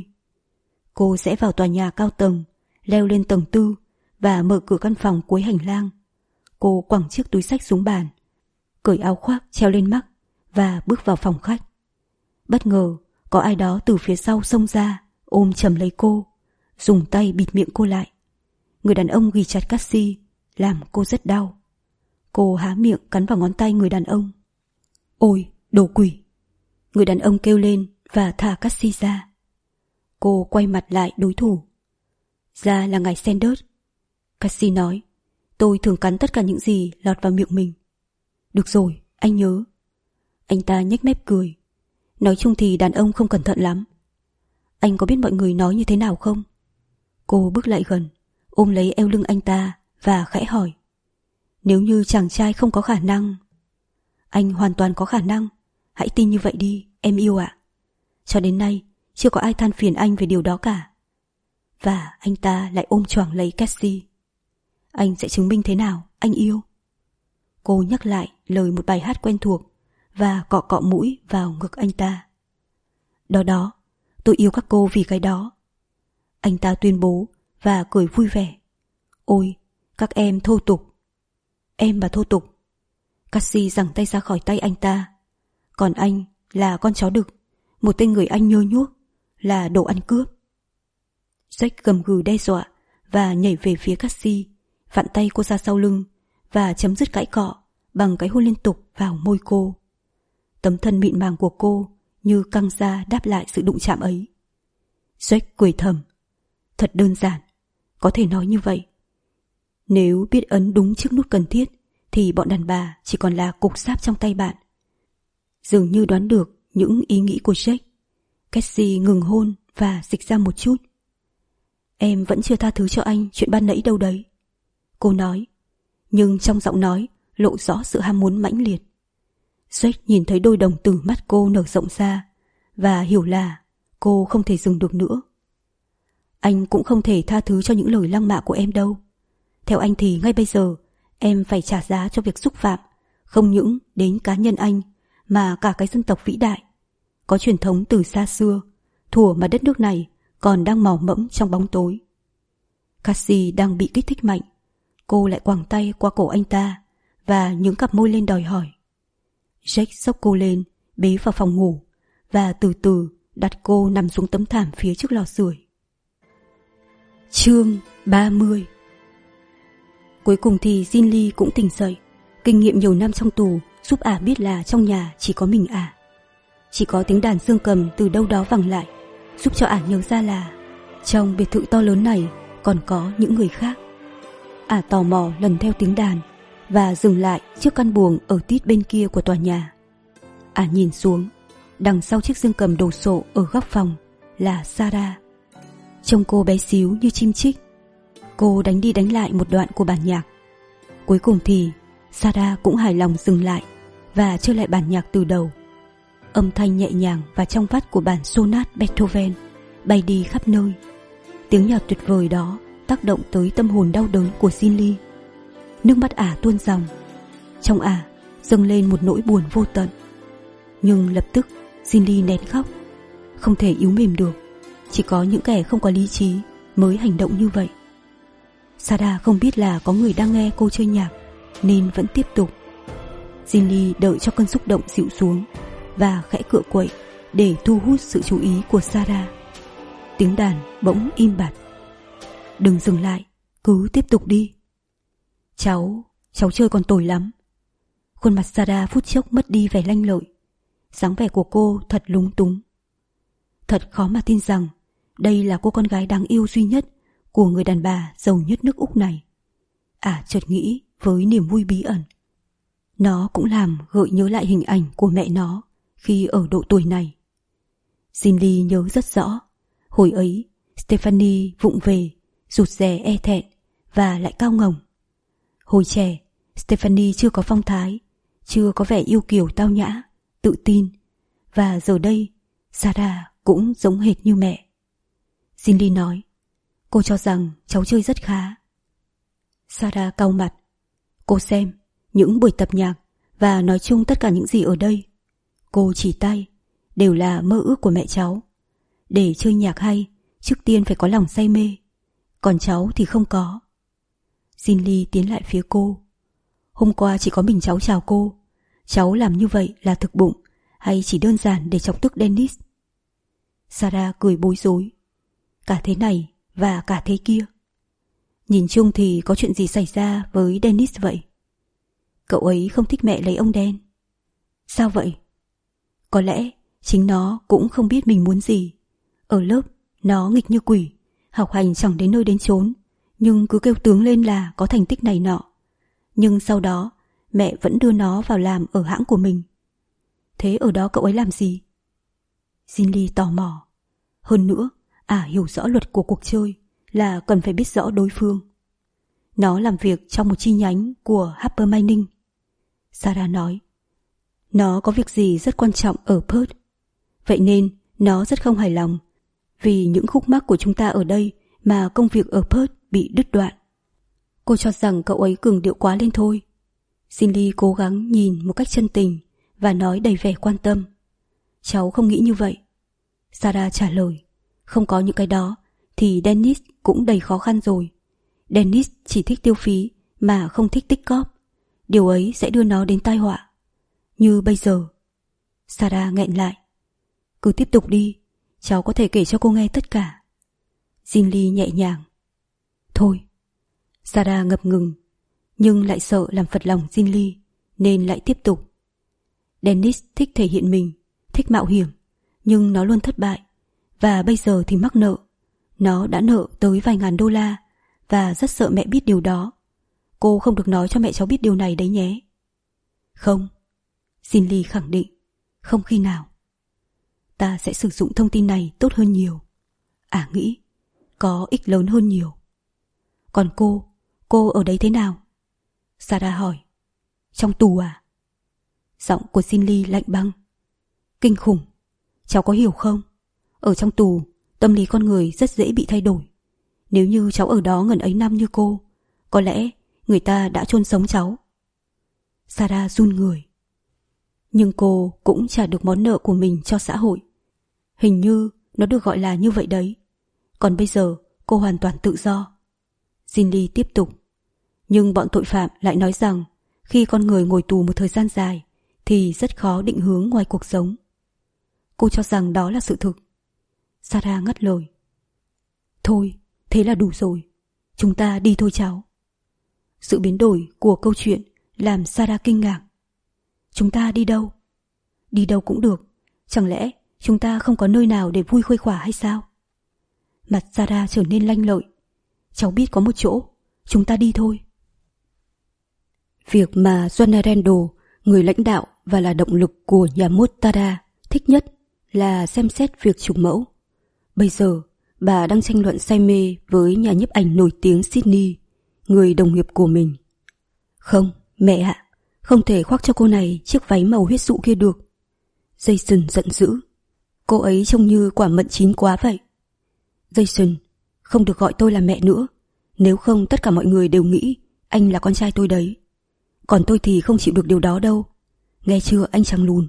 Cô sẽ vào tòa nhà cao tầng, leo lên tầng tư và mở cửa căn phòng cuối hành lang. Cô quẳng chiếc túi xách xuống bàn, cởi áo khoác treo lên mắt và bước vào phòng khách. Bất ngờ có ai đó từ phía sau xông ra, ôm chầm lấy cô, dùng tay bịt miệng cô lại. Người đàn ông ghì chặt Cassie, làm cô rất đau. Cô há miệng cắn vào ngón tay người đàn ông. Ôi, đồ quỷ! Người đàn ông kêu lên và thả Cassie ra. Cô quay mặt lại đối thủ. Ra là ngài Sanders. Cassie nói, tôi thường cắn tất cả những gì lọt vào miệng mình. Được rồi, anh nhớ. Anh ta nhếch mép cười. Nói chung thì đàn ông không cẩn thận lắm. Anh có biết mọi người nói như thế nào không? Cô bước lại gần, ôm lấy eo lưng anh ta và khẽ hỏi. Nếu như chàng trai không có khả năng... Anh hoàn toàn có khả năng. Hãy tin như vậy đi, em yêu ạ. Cho đến nay, chưa có ai than phiền anh về điều đó cả. Và anh ta lại ôm choàng lấy Cassie. Anh sẽ chứng minh thế nào, anh yêu? Cô nhắc lại lời một bài hát quen thuộc và cọ cọ mũi vào ngực anh ta. Đó đó, tôi yêu các cô vì cái đó. Anh ta tuyên bố và cười vui vẻ. Ôi, các em thô tục. Em bà thô tục. Cassie giằng tay ra khỏi tay anh ta. Còn anh là con chó đực, một tên người Anh nhơ nhuốc, là đồ ăn cướp. Jack gầm gừ đe dọa và nhảy về phía Cassie, vặn tay cô ra sau lưng và chấm dứt cãi cọ bằng cái hôn liên tục vào môi cô. Tấm thân mịn màng của cô như căng ra đáp lại sự đụng chạm ấy. Jack cười thầm. Thật đơn giản, có thể nói như vậy. Nếu biết ấn đúng chiếc nút cần thiết thì bọn đàn bà chỉ còn là cục sáp trong tay bạn. Dường như đoán được những ý nghĩ của Jack, Cassie ngừng hôn và dịch ra một chút. Em vẫn chưa tha thứ cho anh chuyện ban nãy đâu đấy, cô nói, nhưng trong giọng nói lộ rõ sự ham muốn mãnh liệt. Jack nhìn thấy đôi đồng tử mắt cô nở rộng ra và hiểu là cô không thể dừng được nữa. Anh cũng không thể tha thứ cho những lời lăng mạ của em đâu. Theo anh thì ngay bây giờ em phải trả giá cho việc xúc phạm không những đến cá nhân anh mà cả cái dân tộc vĩ đại, có truyền thống từ xa xưa, thuở mà đất nước này còn đang mò mẫm trong bóng tối. Cassie đang bị kích thích mạnh. Cô lại quàng tay qua cổ anh ta và nhướng cặp môi lên đòi hỏi. Jack xốc cô lên, bế vào phòng ngủ và từ từ đặt cô nằm xuống tấm thảm phía trước lò sưởi. Chương ba mươi. Cuối cùng thì Jin Lee cũng tỉnh dậy. Kinh nghiệm nhiều năm trong tù giúp ả biết là trong nhà chỉ có mình ả. Chỉ có tiếng đàn dương cầm từ đâu đó vẳng lại, giúp cho ả nhớ ra là trong biệt thự to lớn này còn có những người khác. Ả tò mò lần theo tiếng đàn và dừng lại trước căn buồng ở tít bên kia của tòa nhà. Ả nhìn xuống, đằng sau chiếc dương cầm đồ sộ ở góc phòng là Sarah. Trông cô bé xíu như chim chích. Cô đánh đi đánh lại một đoạn của bản nhạc. Cuối cùng thì Sarah cũng hài lòng dừng lại và chơi lại bản nhạc từ đầu. Âm thanh nhẹ nhàng và trong vắt của bản sonat Beethoven bay đi khắp nơi. Tiếng nhạc tuyệt vời đó tác động tới tâm hồn đau đớn của Jin Lee. Nước mắt ả tuôn dòng. Trong ả dâng lên một nỗi buồn vô tận. Nhưng lập tức Jin Lee nén khóc. Không thể yếu mềm được. Chỉ có những kẻ không có lý trí mới hành động như vậy. Sarah không biết là có người đang nghe cô chơi nhạc nên vẫn tiếp tục. Jin Lee đợi cho cơn xúc động dịu xuống và khẽ cựa quậy để thu hút sự chú ý của Sarah. Tiếng đàn bỗng im bặt. Đừng dừng lại, cứ tiếp tục đi. Cháu, cháu chơi còn tồi lắm. Khuôn mặt Sarah phút chốc mất đi vẻ lanh lợi. Dáng vẻ của cô thật lúng túng. Thật khó mà tin rằng đây là cô con gái đáng yêu duy nhất của người đàn bà giàu nhất nước Úc này. Ả à, chợt nghĩ với niềm vui bí ẩn. Nó cũng làm gợi nhớ lại hình ảnh của mẹ nó khi ở độ tuổi này. Jin Lee nhớ rất rõ. Hồi ấy Stephanie vụng về, rụt rè e thẹn và lại cao ngồng. Hồi trẻ Stephanie chưa có phong thái, chưa có vẻ yêu kiều tao nhã, tự tin. Và giờ đây Sarah cũng giống hệt như mẹ. Jin Lee nói, cô cho rằng cháu chơi rất khá. Sarah cau mặt. Cô xem những buổi tập nhạc và nói chung tất cả những gì ở đây, cô chỉ tay, đều là mơ ước của mẹ cháu. Để chơi nhạc hay, trước tiên phải có lòng say mê. Còn cháu thì không có. Jin Lee tiến lại phía cô. Hôm qua chỉ có mình cháu chào cô. Cháu làm như vậy là thực bụng hay chỉ đơn giản để chọc tức Dennis? Sarah cười bối rối. Cả thế này và cả thế kia. Nhìn chung thì có chuyện gì xảy ra với Dennis vậy? Cậu ấy không thích mẹ lấy ông đen. Sao vậy? Có lẽ chính nó cũng không biết mình muốn gì. Ở lớp nó nghịch như quỷ, học hành chẳng đến nơi đến chốn, nhưng cứ kêu tướng lên là có thành tích này nọ. Nhưng sau đó mẹ vẫn đưa nó vào làm ở hãng của mình. Thế ở đó cậu ấy làm gì? Jin Lee tò mò. Hơn nữa, ả à, hiểu rõ luật của cuộc chơi là cần phải biết rõ đối phương. Nó làm việc trong một chi nhánh của Harper Mining. Sarah nói. Nó có việc gì rất quan trọng ở Perth. Vậy nên nó rất không hài lòng vì những khúc mắc của chúng ta ở đây mà công việc ở Perth bị đứt đoạn. Cô cho rằng cậu ấy cường điệu quá lên thôi. Jin Lee cố gắng nhìn một cách chân tình và nói đầy vẻ quan tâm. Cháu không nghĩ như vậy. Sarah trả lời. Không có những cái đó thì Dennis cũng đầy khó khăn rồi. Dennis chỉ thích tiêu phí mà không thích tích cóp. Điều ấy sẽ đưa nó đến tai họa. Như bây giờ. Sarah nghẹn lại. Cứ tiếp tục đi, cháu có thể kể cho cô nghe tất cả. Jin Lee nhẹ nhàng. Thôi. Sarah ngập ngừng, nhưng lại sợ làm phật lòng Jin Lee nên lại tiếp tục. Dennis thích thể hiện mình, thích mạo hiểm, nhưng nó luôn thất bại. Và bây giờ thì mắc nợ. Nó đã nợ tới vài ngàn đô la và rất sợ mẹ biết điều đó. Cô không được nói cho mẹ cháu biết điều này đấy nhé. Không. Jin Lee khẳng định. Không khi nào. Ta sẽ sử dụng thông tin này tốt hơn nhiều. À nghĩ, có ích lớn hơn nhiều. Còn cô, cô ở đấy thế nào? Sarah hỏi. Trong tù à? Giọng của Jin Lee lạnh băng. Kinh khủng. Cháu có hiểu không? Ở trong tù, tâm lý con người rất dễ bị thay đổi. Nếu như cháu ở đó ngần ấy năm như cô, có lẽ người ta đã chôn sống cháu. Sarah run người. Nhưng cô cũng trả được món nợ của mình cho xã hội. Hình như nó được gọi là như vậy đấy. Còn bây giờ cô hoàn toàn tự do. Jin Lee tiếp tục. Nhưng bọn tội phạm lại nói rằng khi con người ngồi tù một thời gian dài thì rất khó định hướng ngoài cuộc sống. Cô cho rằng đó là sự thực. Sarah ngắt lời. Thôi, thế là đủ rồi. Chúng ta đi thôi cháu. Sự biến đổi của câu chuyện làm Sarah kinh ngạc. Chúng ta đi đâu? Đi đâu cũng được. Chẳng lẽ chúng ta không có nơi nào để vui khuây khỏa hay sao? Mặt Sarah trở nên lanh lợi. Cháu biết có một chỗ. Chúng ta đi thôi. Việc mà Joanna Randall, người lãnh đạo và là động lực của nhà mốt Tada, thích nhất là xem xét việc chụp mẫu. Bây giờ, bà đang tranh luận say mê với nhà nhiếp ảnh nổi tiếng Sydney, người đồng nghiệp của mình. Không, mẹ ạ, không thể khoác cho cô này chiếc váy màu huyết dụ kia được. Jason giận dữ. Cô ấy trông như quả mận chín quá vậy. Jason, không được gọi tôi là mẹ nữa. Nếu không tất cả mọi người đều nghĩ anh là con trai tôi đấy. Còn tôi thì không chịu được điều đó đâu. Nghe chưa anh chàng lùn?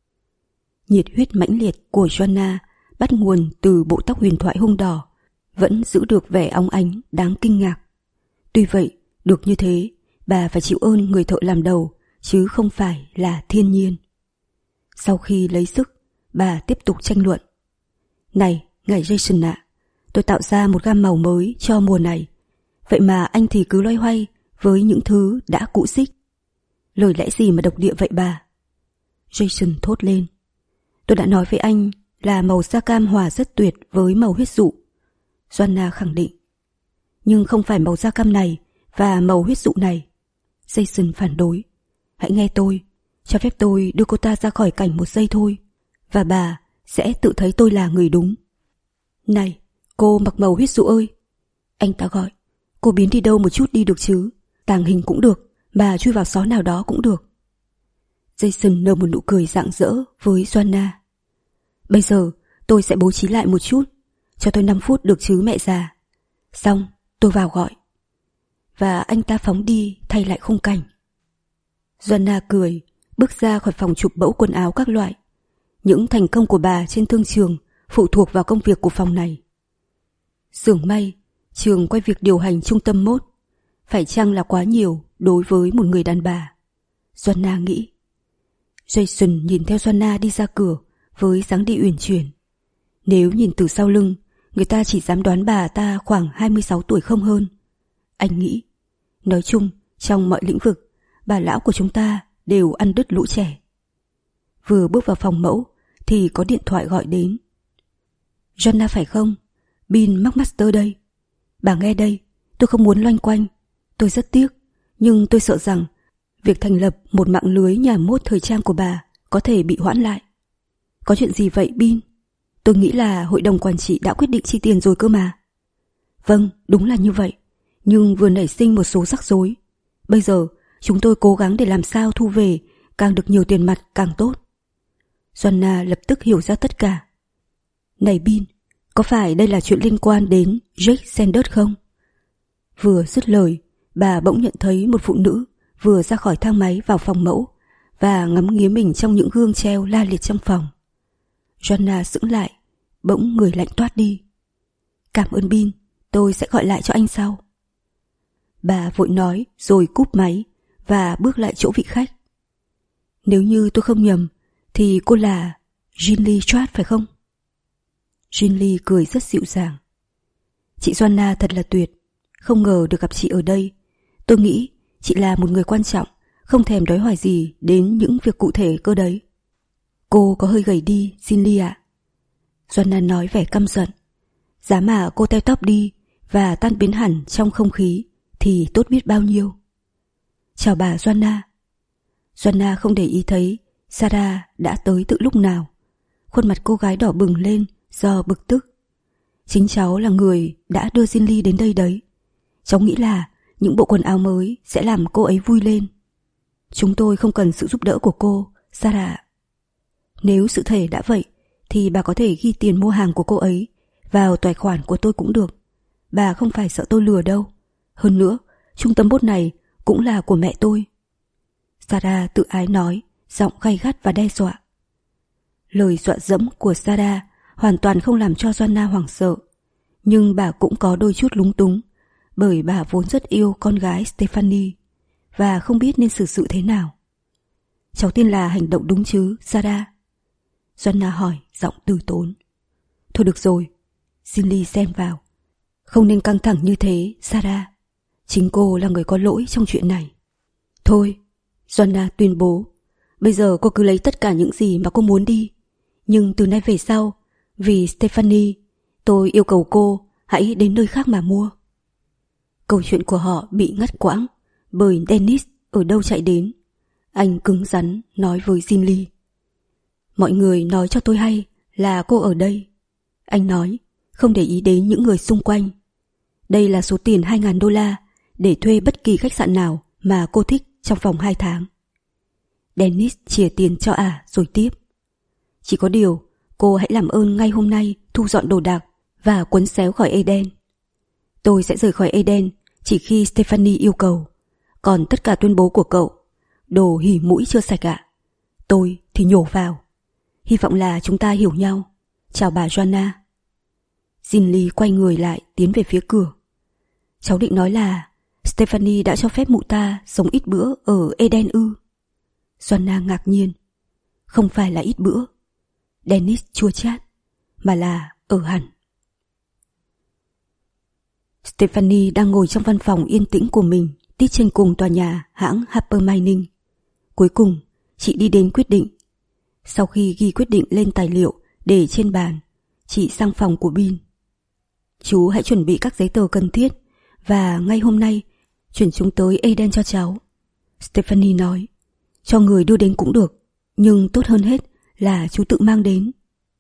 Nhiệt huyết mãnh liệt của Joanna bắt nguồn từ bộ tóc huyền thoại hung đỏ, vẫn giữ được vẻ óng ánh đáng kinh ngạc. Tuy vậy, được như thế, bà phải chịu ơn người thợ làm đầu, chứ không phải là thiên nhiên. Sau khi lấy sức, bà tiếp tục tranh luận. Này, ngài Jason ạ, tôi tạo ra một gam màu mới cho mùa này. Vậy mà anh thì cứ loay hoay với những thứ đã cũ xích. Lời lẽ gì mà độc địa vậy bà? Jason thốt lên. Tôi đã nói với anh là màu da cam hòa rất tuyệt với màu huyết dụ. Joanna khẳng định. Nhưng không phải màu da cam này và màu huyết dụ này. Jason phản đối. Hãy nghe tôi, cho phép tôi đưa cô ta ra khỏi cảnh một giây thôi, và bà sẽ tự thấy tôi là người đúng. Này, cô mặc màu huyết dụ ơi! Anh ta gọi. Cô biến đi đâu một chút đi được chứ? Tàng hình cũng được, bà chui vào xó nào đó cũng được. Jason nở một nụ cười rạng rỡ với Joanna. Bây giờ tôi sẽ bố trí lại một chút. Cho tôi năm phút được chứ mẹ già. Xong, tôi vào gọi. Và anh ta phóng đi thay lại khung cảnh. Joanna cười, bước ra khỏi phòng chụp mẫu quần áo các loại. Những thành công của bà trên thương trường phụ thuộc vào công việc của phòng này. Xưởng may, trường quay việc điều hành trung tâm mốt, phải chăng là quá nhiều đối với một người đàn bà? Joanna nghĩ. Jason nhìn theo Joanna đi ra cửa với dáng đi uyển chuyển. Nếu nhìn từ sau lưng, người ta chỉ dám đoán bà ta khoảng hai mươi sáu tuổi không hơn. Anh nghĩ, nói chung, trong mọi lĩnh vực, bà lão của chúng ta đều ăn đứt lũ trẻ. Vừa bước vào phòng mẫu thì có điện thoại gọi đến. Joanna phải không? Bin McMaster đây. Bà nghe đây, tôi không muốn loanh quanh. Tôi rất tiếc, nhưng tôi sợ rằng việc thành lập một mạng lưới nhà mốt thời trang của bà có thể bị hoãn lại. Có chuyện gì vậy Bin? Tôi nghĩ là hội đồng quản trị đã quyết định chi tiền rồi cơ mà. Vâng, đúng là như vậy. Nhưng vừa nảy sinh một số rắc rối. Bây giờ chúng tôi cố gắng để làm sao thu về càng được nhiều tiền mặt càng tốt. Joanna lập tức hiểu ra tất cả. Này Bin, có phải đây là chuyện liên quan đến Jake Sanders không? Vừa dứt lời, bà bỗng nhận thấy một phụ nữ vừa ra khỏi thang máy vào phòng mẫu và ngắm nghía mình trong những gương treo la liệt trong phòng. Joanna sững lại, bỗng người lạnh toát đi. Cảm ơn Bin, tôi sẽ gọi lại cho anh sau. Bà vội nói rồi cúp máy và bước lại chỗ vị khách. Nếu như tôi không nhầm thì cô là Ginny Chad phải không? Ginny cười rất dịu dàng. Chị Joanna thật là tuyệt, không ngờ được gặp chị ở đây. Tôi nghĩ chị là một người quan trọng, không thèm đói hoài gì đến những việc cụ thể cơ đấy. Cô có hơi gầy đi, Ginny ạ. Joanna nói vẻ căm giận. Giá mà cô teo tóp đi và tan biến hẳn trong không khí thì tốt biết bao nhiêu. Chào bà Joanna. Joanna không để ý thấy Sarah đã tới từ lúc nào. Khuôn mặt cô gái đỏ bừng lên do bực tức. Chính cháu là người đã đưa Ginny đến đây đấy. Cháu nghĩ là những bộ quần áo mới sẽ làm cô ấy vui lên. Chúng tôi không cần sự giúp đỡ của cô, Sarah. Nếu sự thể đã vậy thì bà có thể ghi tiền mua hàng của cô ấy vào tài khoản của tôi cũng được. Bà không phải sợ tôi lừa đâu. Hơn nữa, trung tâm bốt này cũng là của mẹ tôi. Sarah tự ái nói, giọng gay gắt và đe dọa. Lời dọa dẫm của Sarah hoàn toàn không làm cho Joanna hoảng sợ. Nhưng bà cũng có đôi chút lúng túng, bởi bà vốn rất yêu con gái Stephanie và không biết nên xử sự thế nào. Cháu tin là hành động đúng chứ, Sarah? Joanna hỏi, giọng từ tốn. Thôi được rồi, Ginny xen vào. Không nên căng thẳng như thế, Sarah. Chính cô là người có lỗi trong chuyện này. Thôi, Joanna tuyên bố. Bây giờ cô cứ lấy tất cả những gì mà cô muốn đi. Nhưng từ nay về sau, vì Stephanie, tôi yêu cầu cô hãy đến nơi khác mà mua. Câu chuyện của họ bị ngắt quãng bởi Dennis ở đâu chạy đến. Anh cứng rắn nói với Ginny. Mọi người nói cho tôi hay là cô ở đây. Anh nói, không để ý đến những người xung quanh. Đây là số tiền hai nghìn đô la để thuê bất kỳ khách sạn nào mà cô thích trong vòng hai tháng. Dennis chìa tiền cho ả rồi tiếp. Chỉ có điều, cô hãy làm ơn ngay hôm nay thu dọn đồ đạc và quấn xéo khỏi Eden. Tôi sẽ rời khỏi Eden chỉ khi Stephanie yêu cầu. Còn tất cả tuyên bố của cậu, đồ hỉ mũi chưa sạch ạ. Tôi thì nhổ vào. Hy vọng là chúng ta hiểu nhau. Chào bà Joanna. Ginley quay người lại tiến về phía cửa. Cháu định nói là Stephanie đã cho phép mụ ta sống ít bữa ở Eden ư? Joanna ngạc nhiên. Không phải là ít bữa, Dennis chua chát, mà là ở hẳn. Stephanie đang ngồi trong văn phòng yên tĩnh của mình, tít trên cùng tòa nhà hãng Harper Mining. Cuối cùng, chị đi đến quyết định. Sau khi ghi quyết định lên tài liệu để trên bàn, chị sang phòng của Bin. Chú hãy chuẩn bị các giấy tờ cần thiết và ngay hôm nay chuyển chúng tới Eden cho cháu. Stephanie nói, cho người đưa đến cũng được, nhưng tốt hơn hết là chú tự mang đến.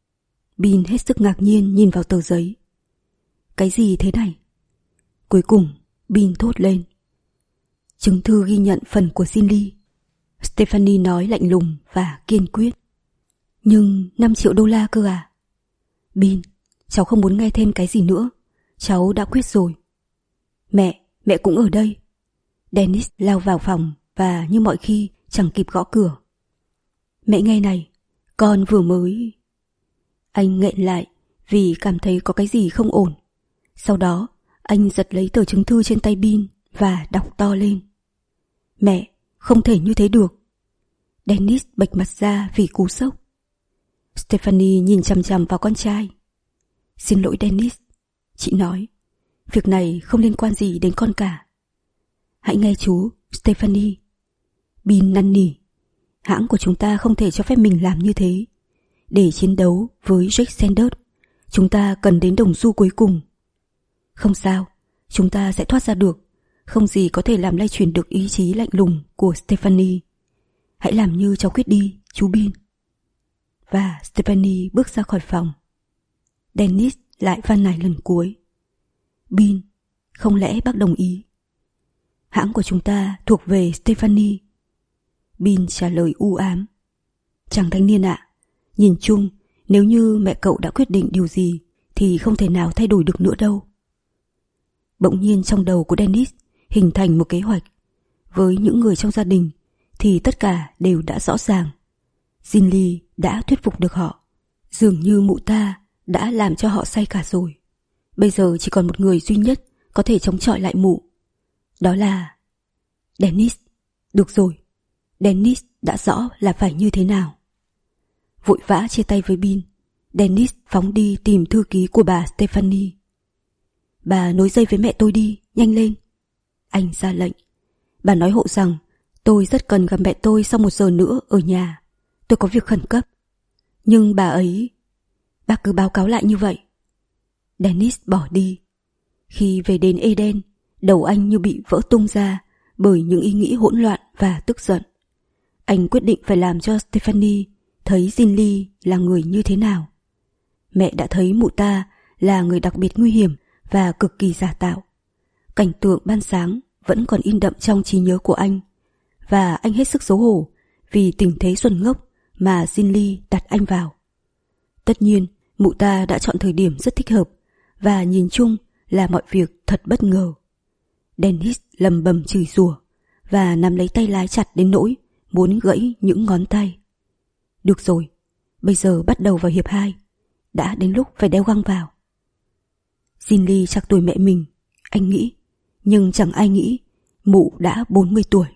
Bin hết sức ngạc nhiên nhìn vào tờ giấy. Cái gì thế này? Cuối cùng, Bin thốt lên. Chứng thư ghi nhận phần của Ginley. Stephanie nói lạnh lùng và kiên quyết. Nhưng năm triệu đô la cơ à? Bin, cháu không muốn nghe thêm cái gì nữa. Cháu đã quyết rồi. Mẹ, mẹ cũng ở đây. Dennis lao vào phòng và như mọi khi chẳng kịp gõ cửa. Mẹ nghe này, con vừa mới... Anh nghẹn lại vì cảm thấy có cái gì không ổn. Sau đó, anh giật lấy tờ chứng thư trên tay Bin và đọc to lên. Mẹ, không thể như thế được. Dennis bệch mặt ra vì cú sốc. Stephanie nhìn chằm chằm vào con trai. Xin lỗi Dennis, chị nói. Việc này không liên quan gì đến con cả. Hãy nghe chú, Stephanie. Bin năn nỉ. Hãng của chúng ta không thể cho phép mình làm như thế. Để chiến đấu với Jack Sanders, chúng ta cần đến đồng xu cuối cùng. Không sao, chúng ta sẽ thoát ra được. Không gì có thể làm lay chuyển được ý chí lạnh lùng của Stephanie. Hãy làm như cháu quyết đi, chú Bin. Và Stephanie bước ra khỏi phòng. Dennis lại van nài lần cuối. Bin, không lẽ bác đồng ý? Hãng của chúng ta thuộc về Stephanie. Bin trả lời u ám. Chàng thanh niên ạ, nhìn chung, nếu như mẹ cậu đã quyết định điều gì thì không thể nào thay đổi được nữa đâu. Bỗng nhiên trong đầu của Dennis hình thành một kế hoạch. Với những người trong gia đình thì tất cả đều đã rõ ràng. Ginley đã thuyết phục được họ. Dường như mụ ta đã làm cho họ say cả rồi. Bây giờ chỉ còn một người duy nhất có thể chống chọi lại mụ. Đó là Dennis. Được rồi, Dennis đã rõ là phải như thế nào. Vội vã chia tay với Bin, Dennis phóng đi tìm thư ký của bà Stephanie. Bà nối dây với mẹ tôi đi, nhanh lên. Anh ra lệnh. Bà nói hộ rằng tôi rất cần gặp mẹ tôi sau một giờ nữa ở nhà. Tôi có việc khẩn cấp. Nhưng bà ấy... Bà cứ báo cáo lại như vậy. Dennis bỏ đi. Khi về đến Eden, đầu anh như bị vỡ tung ra bởi những ý nghĩ hỗn loạn và tức giận. Anh quyết định phải làm cho Stephanie thấy Ginley là người như thế nào. Mẹ đã thấy mụ ta là người đặc biệt nguy hiểm và cực kỳ giả tạo. Cảnh tượng ban sáng vẫn còn in đậm trong trí nhớ của anh, và anh hết sức xấu hổ vì tình thế xuẩn ngốc mà Ginley đặt anh vào. Tất nhiên, mụ ta đã chọn thời điểm rất thích hợp, và nhìn chung là mọi việc thật bất ngờ. Dennis lầm bầm chửi rủa và nắm lấy tay lái chặt đến nỗi muốn gãy những ngón tay. Được rồi, bây giờ bắt đầu vào hiệp hai. Đã đến lúc phải đeo găng vào. Ginley chắc tuổi mẹ mình, anh nghĩ, nhưng chẳng ai nghĩ mụ đã bốn mươi tuổi.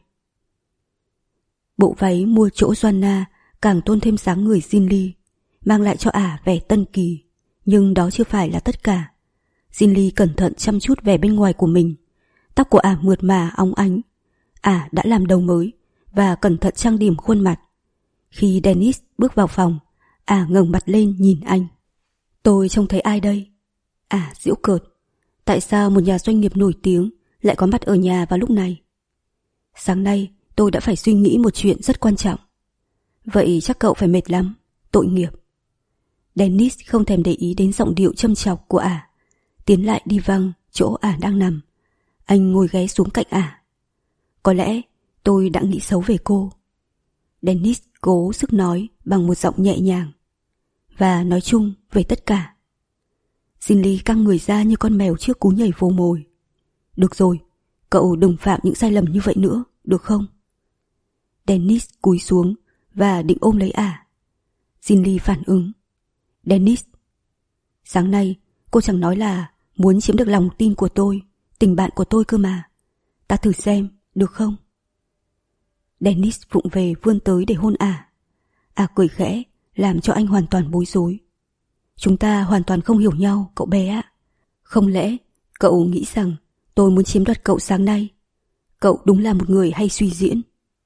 Bộ váy mua chỗ Joanna càng tôn thêm dáng người Ginley, mang lại cho ả vẻ tân kỳ, nhưng đó chưa phải là tất cả. Ginley cẩn thận chăm chút vẻ bên ngoài của mình. Tóc của ả mượt mà óng ánh. Ả đã làm đầu mới và cẩn thận trang điểm khuôn mặt. Khi Dennis bước vào phòng, ả ngẩng mặt lên nhìn anh. Tôi trông thấy ai đây? Ả giễu cợt. Tại sao một nhà doanh nghiệp nổi tiếng lại có mặt ở nhà vào lúc này? Sáng nay tôi đã phải suy nghĩ một chuyện rất quan trọng. Vậy chắc cậu phải mệt lắm, tội nghiệp. Dennis không thèm để ý đến giọng điệu châm chọc của ả, tiến lại đi văng chỗ ả đang nằm. Anh ngồi ghé xuống cạnh ả. Có lẽ tôi đã nghĩ xấu về cô. Dennis cố sức nói bằng một giọng nhẹ nhàng. Và nói chung về tất cả. Zinli căng người ra như con mèo trước cú nhảy vô mồi. Được rồi, cậu đừng phạm những sai lầm như vậy nữa, được không? Dennis cúi xuống và định ôm lấy ả. Zinli phản ứng. Dennis, sáng nay cô chẳng nói là muốn chiếm được lòng tin của tôi, tình bạn của tôi cơ mà. Ta thử xem, được không? Dennis vụng về vươn tới để hôn ả. Ả cười khẽ, làm cho anh hoàn toàn bối rối. Chúng ta hoàn toàn không hiểu nhau, cậu bé ạ. Không lẽ cậu nghĩ rằng tôi muốn chiếm đoạt cậu sáng nay? Cậu đúng là một người hay suy diễn.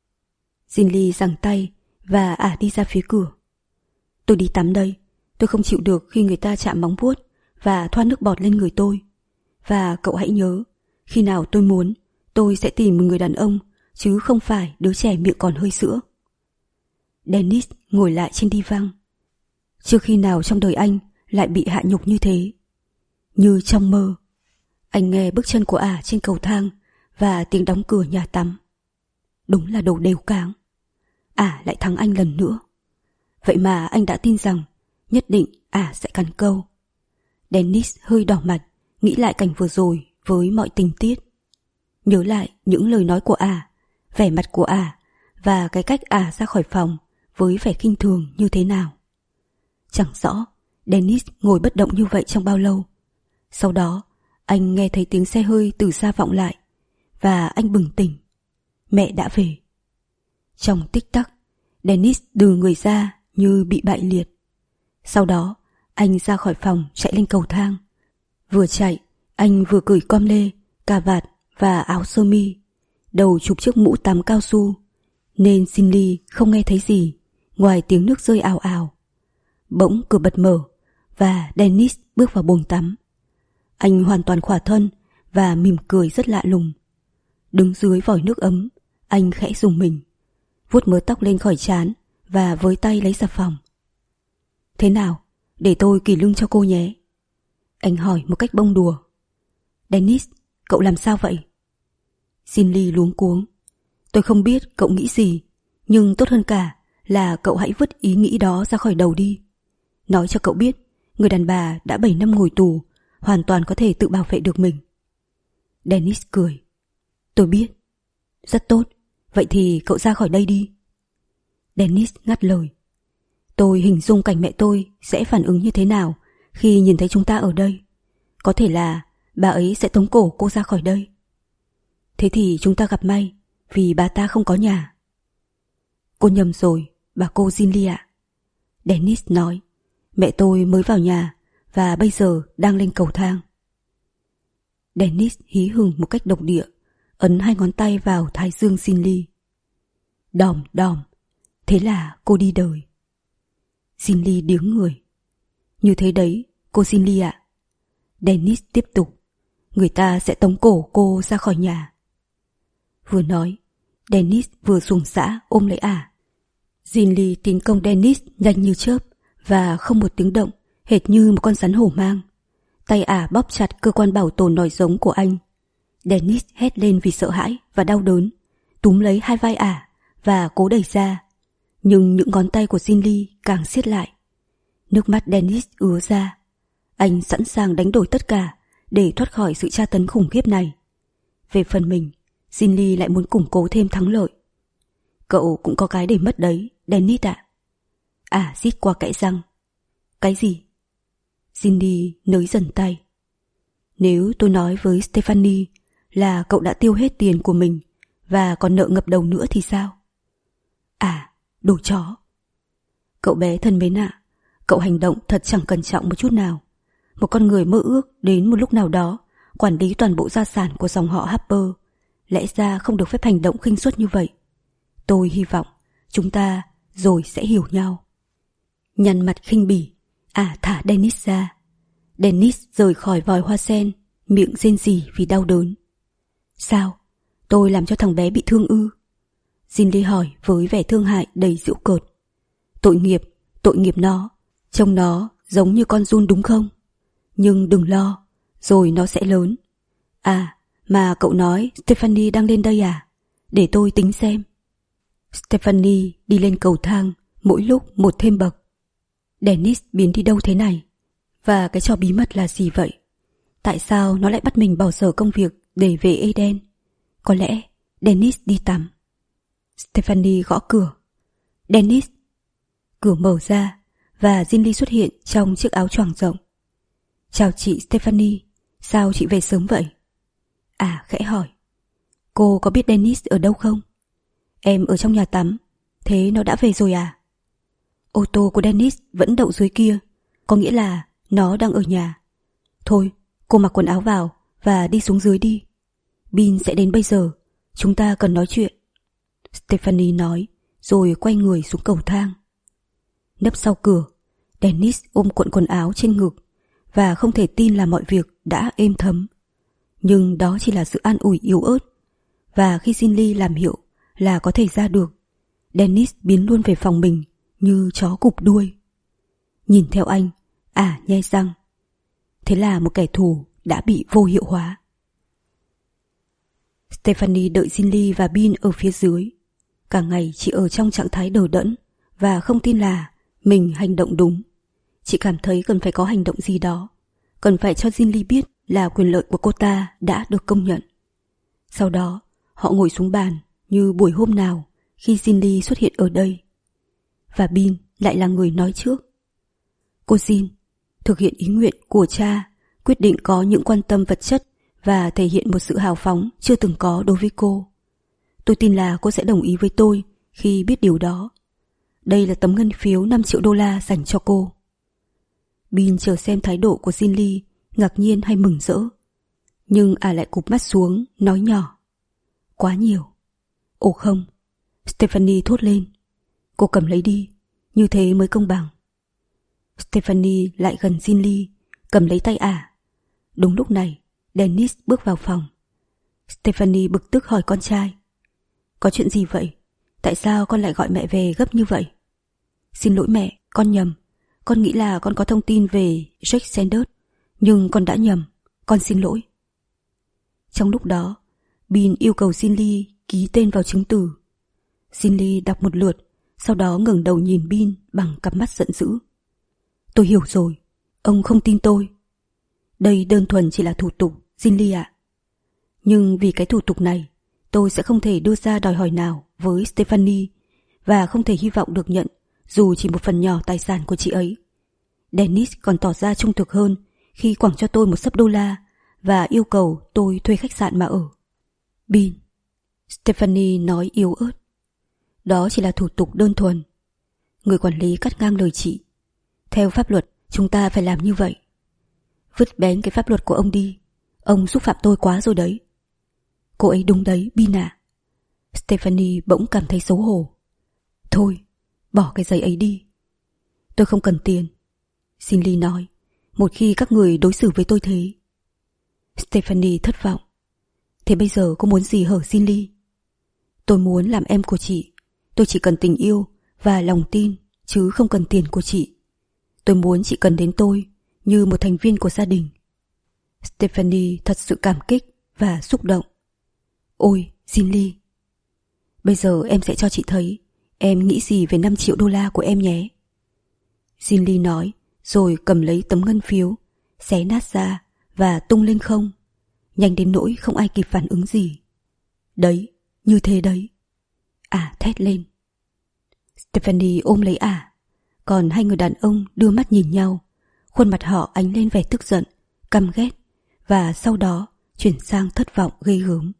Zinli giằng tay và ả đi ra phía cửa. Tôi đi tắm đây. Tôi không chịu được khi người ta chạm móng vuốt và thoa nước bọt lên người tôi. Và cậu hãy nhớ, khi nào tôi muốn, tôi sẽ tìm một người đàn ông, chứ không phải đứa trẻ miệng còn hơi sữa. Dennis ngồi lại trên đi văng. Chưa khi nào trong đời anh lại bị hạ nhục như thế. Như trong mơ, anh nghe bước chân của ả trên cầu thang và tiếng đóng cửa nhà tắm. Đúng là đồ đều cáng. Ả lại thắng anh lần nữa. Vậy mà anh đã tin rằng nhất định ả sẽ cắn câu. Dennis hơi đỏ mặt, nghĩ lại cảnh vừa rồi với mọi tình tiết. Nhớ lại những lời nói của ả, vẻ mặt của ả và cái cách ả ra khỏi phòng với vẻ khinh thường như thế nào. Chẳng rõ Dennis ngồi bất động như vậy trong bao lâu. Sau đó anh nghe thấy tiếng xe hơi từ xa vọng lại và anh bừng tỉnh. Mẹ đã về. Trong tích tắc, Dennis đừ người ra như bị bại liệt. Sau đó anh ra khỏi phòng chạy lên cầu thang. Vừa chạy, anh vừa cởi com lê, cà vạt và áo sơ mi, đầu chụp chiếc mũ tắm cao su, nên Zinli không nghe thấy gì ngoài tiếng nước rơi ào ào. Bỗng cửa bật mở và Dennis bước vào bồn tắm. Anh hoàn toàn khỏa thân và mỉm cười rất lạ lùng. Đứng dưới vòi nước ấm, anh khẽ rùng mình, vuốt mớ tóc lên khỏi trán và với tay lấy xà phòng. Thế nào, để tôi kỷ lưng cho cô nhé. Anh hỏi một cách bông đùa. Dennis, cậu làm sao vậy? Zinli luống cuống. Tôi không biết cậu nghĩ gì, nhưng tốt hơn cả là cậu hãy vứt ý nghĩ đó ra khỏi đầu đi. Nói cho cậu biết, người đàn bà đã bảy năm ngồi tù hoàn toàn có thể tự bảo vệ được mình. Dennis cười. Tôi biết. Rất tốt, vậy thì cậu ra khỏi đây đi. Dennis ngắt lời. Tôi hình dung cảnh mẹ tôi sẽ phản ứng như thế nào khi nhìn thấy chúng ta ở đây. Có thể là bà ấy sẽ tống cổ cô ra khỏi đây. Thế thì chúng ta gặp may, vì bà ta không có nhà. Cô nhầm rồi, bà cô Zinli ạ. Dennis nói. Mẹ tôi mới vào nhà và bây giờ đang lên cầu thang. Dennis hí hửng một cách độc địa, ấn hai ngón tay vào thái dương Zinli. Đòm đòm, thế là cô đi đời. Zinli điếng người. Như thế đấy, cô Zinli ạ. Dennis tiếp tục. Người ta sẽ tống cổ cô ra khỏi nhà. Vừa nói, Dennis vừa xuồng xã ôm lấy ả. Zinli tiến công Dennis nhanh như chớp và không một tiếng động, hệt như một con rắn hổ mang. Tay ả bóp chặt cơ quan bảo tồn nòi giống của anh. Dennis hét lên vì sợ hãi và đau đớn, túm lấy hai vai ả và cố đẩy ra. Nhưng những ngón tay của Zinli càng siết lại. Nước mắt Dennis ứa ra. Anh sẵn sàng đánh đổi tất cả để thoát khỏi sự tra tấn khủng khiếp này. Về phần mình, Zinli lại muốn củng cố thêm thắng lợi. Cậu cũng có cái để mất đấy, Dennis ạ. À, rít qua cãi răng. Cái gì? Zinli nới dần tay. Nếu tôi nói với Stephanie là cậu đã tiêu hết tiền của mình và còn nợ ngập đầu nữa thì sao? À, đồ chó. Cậu bé thân mến ạ, cậu hành động thật chẳng cẩn trọng một chút nào. Một con người mơ ước đến một lúc nào đó quản lý toàn bộ gia sản của dòng họ Harper, lẽ ra không được phép hành động khinh suất như vậy. Tôi hy vọng chúng ta rồi sẽ hiểu nhau. Nhăn mặt khinh bỉ, ả thả Dennis ra. Dennis rời khỏi vòi hoa sen, miệng rên rỉ vì đau đớn. Sao? Tôi làm cho thằng bé bị thương ư? Zinli hỏi với vẻ thương hại đầy giễu cợt. Tội nghiệp, tội nghiệp nó. Trông nó giống như con giun đúng không? Nhưng đừng lo, rồi nó sẽ lớn. À, mà cậu nói Stephanie đang lên đây à? Để tôi tính xem. Stephanie đi lên cầu thang, mỗi lúc một thêm bậc. Dennis biến đi đâu thế này? Và cái trò bí mật là gì vậy? Tại sao nó lại bắt mình bỏ dở công việc để về Eden? Có lẽ Dennis đi tắm. Stephanie gõ cửa. Dennis. Cửa mở ra và Ginny xuất hiện trong chiếc áo choàng rộng. Chào chị Stephanie, sao chị về sớm vậy? À, khẽ hỏi. Cô có biết Dennis ở đâu không? Em ở trong nhà tắm. Thế nó đã về rồi à? Ô tô của Dennis vẫn đậu dưới kia, có nghĩa là nó đang ở nhà. Thôi, cô mặc quần áo vào và đi xuống dưới đi. Bin sẽ đến bây giờ, chúng ta cần nói chuyện. Stephanie nói, rồi quay người xuống cầu thang. Nấp sau cửa, Dennis ôm cuộn quần áo trên ngực và không thể tin là mọi việc đã êm thấm. Nhưng đó chỉ là sự an ủi yếu ớt. Và khi Ginny làm hiệu là có thể ra được, Dennis biến luôn về phòng mình như chó cụp đuôi. Nhìn theo anh, à nhe răng. Thế là một kẻ thù đã bị vô hiệu hóa. Stephanie đợi Ginny và Bin ở phía dưới. Cả ngày chị ở trong trạng thái đờ đẫn và không tin là mình hành động đúng. Chị cảm thấy cần phải có hành động gì đó, cần phải cho Ginny biết là quyền lợi của cô ta đã được công nhận. Sau đó, họ ngồi xuống bàn như buổi hôm nào khi Ginny xuất hiện ở đây. Và Bin lại là người nói trước. Cô Jin, thực hiện ý nguyện của cha, quyết định có những quan tâm vật chất và thể hiện một sự hào phóng chưa từng có đối với cô. Tôi tin là cô sẽ đồng ý với tôi khi biết điều đó. Đây là tấm ngân phiếu năm triệu đô la dành cho cô. Bin chờ xem thái độ của Ginny, ngạc nhiên hay mừng rỡ. Nhưng à lại cụp mắt xuống, nói nhỏ. Quá nhiều. Ồ không, Stephanie thốt lên. Cô cầm lấy đi, như thế mới công bằng. Stephanie lại gần Ginny, cầm lấy tay ả. Đúng lúc này, Dennis bước vào phòng. Stephanie bực tức hỏi con trai. Có chuyện gì vậy? Tại sao con lại gọi mẹ về gấp như vậy? Xin lỗi mẹ, con nhầm. Con nghĩ là con có thông tin về Jack Sanders, nhưng con đã nhầm. Con xin lỗi. Trong lúc đó, Bin yêu cầu Ginny ký tên vào chứng từ. Ginny đọc một lượt, sau đó ngẩng đầu nhìn Bin bằng cặp mắt giận dữ. Tôi hiểu rồi, ông không tin tôi. Đây đơn thuần chỉ là thủ tục, Ginny ạ. Nhưng vì cái thủ tục này, tôi sẽ không thể đưa ra đòi hỏi nào với Stephanie và không thể hy vọng được nhận dù chỉ một phần nhỏ tài sản của chị ấy. Dennis còn tỏ ra trung thực hơn khi quẳng cho tôi một xấp đô la và yêu cầu tôi thuê khách sạn mà ở. Bin, Stephanie nói yếu ớt. Đó chỉ là thủ tục đơn thuần. Người quản lý cắt ngang lời chị. Theo pháp luật, chúng ta phải làm như vậy. Vứt bén cái pháp luật của ông đi. Ông xúc phạm tôi quá rồi đấy. Cô ấy đúng đấy, Bin ạ. Stephanie bỗng cảm thấy xấu hổ. Thôi, bỏ cái giấy ấy đi. Tôi không cần tiền. Ginny nói, một khi các người đối xử với tôi thế. Stephanie thất vọng. Thế bây giờ cô muốn gì hở Ginny? Tôi muốn làm em của chị. Tôi chỉ cần tình yêu và lòng tin, chứ không cần tiền của chị. Tôi muốn chị cần đến tôi như một thành viên của gia đình. Stephanie thật sự cảm kích và xúc động. Ôi, Ginny, bây giờ em sẽ cho chị thấy em nghĩ gì về năm triệu đô la của em nhé. Ginny nói, rồi cầm lấy tấm ngân phiếu, xé nát ra và tung lên không, nhanh đến nỗi không ai kịp phản ứng gì. Đấy, như thế đấy. Ả thét lên. Stephanie ôm lấy ả, còn hai người đàn ông đưa mắt nhìn nhau, khuôn mặt họ ánh lên vẻ tức giận, căm ghét và sau đó chuyển sang thất vọng ghê gớm.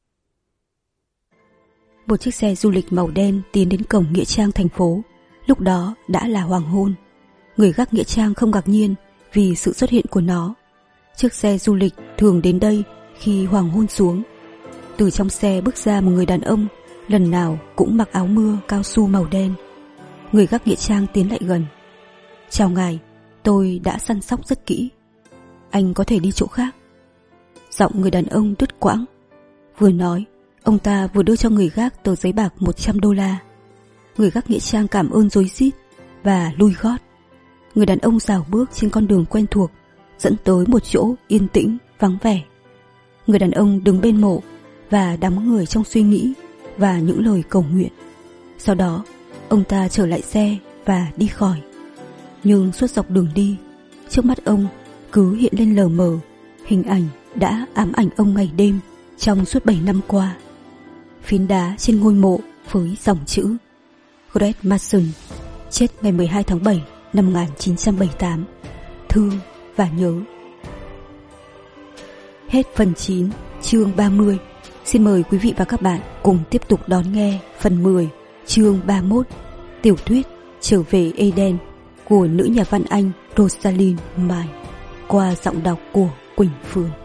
Một chiếc xe du lịch màu đen tiến đến cổng nghĩa trang thành phố. Lúc đó đã là hoàng hôn. Người gác nghĩa trang không ngạc nhiên vì sự xuất hiện của nó. Chiếc xe du lịch thường đến đây khi hoàng hôn xuống. Từ trong xe bước ra một người đàn ông, lần nào cũng mặc áo mưa cao su màu đen. Người gác nghĩa trang tiến lại gần. Chào ngài, tôi đã săn sóc rất kỹ. Anh có thể đi chỗ khác. Giọng người đàn ông đứt quãng. Vừa nói, ông ta vừa đưa cho người gác tờ giấy bạc một trăm đô la. Người gác nghĩa trang cảm ơn rối rít và lui gót. Người đàn ông rảo bước trên con đường quen thuộc, dẫn tới một chỗ yên tĩnh, vắng vẻ. Người đàn ông đứng bên mộ và đắm người trong suy nghĩ và những lời cầu nguyện. Sau đó, ông ta trở lại xe và đi khỏi. Nhưng suốt dọc đường đi, trước mắt ông cứ hiện lên lờ mờ hình ảnh đã ám ảnh ông ngày đêm trong suốt bảy năm qua. Phiến đá trên ngôi mộ với dòng chữ Greg Mason, chết ngày mười hai tháng bảy năm một nghìn chín trăm bảy mươi tám, thương và nhớ. Hết phần chín, chương ba mươi. Xin mời quý vị và các bạn cùng tiếp tục đón nghe phần mười, chương ba mươi mốt, tiểu thuyết Trở về Eden của nữ nhà văn Anh Rosalind May qua giọng đọc của Quỳnh Phương.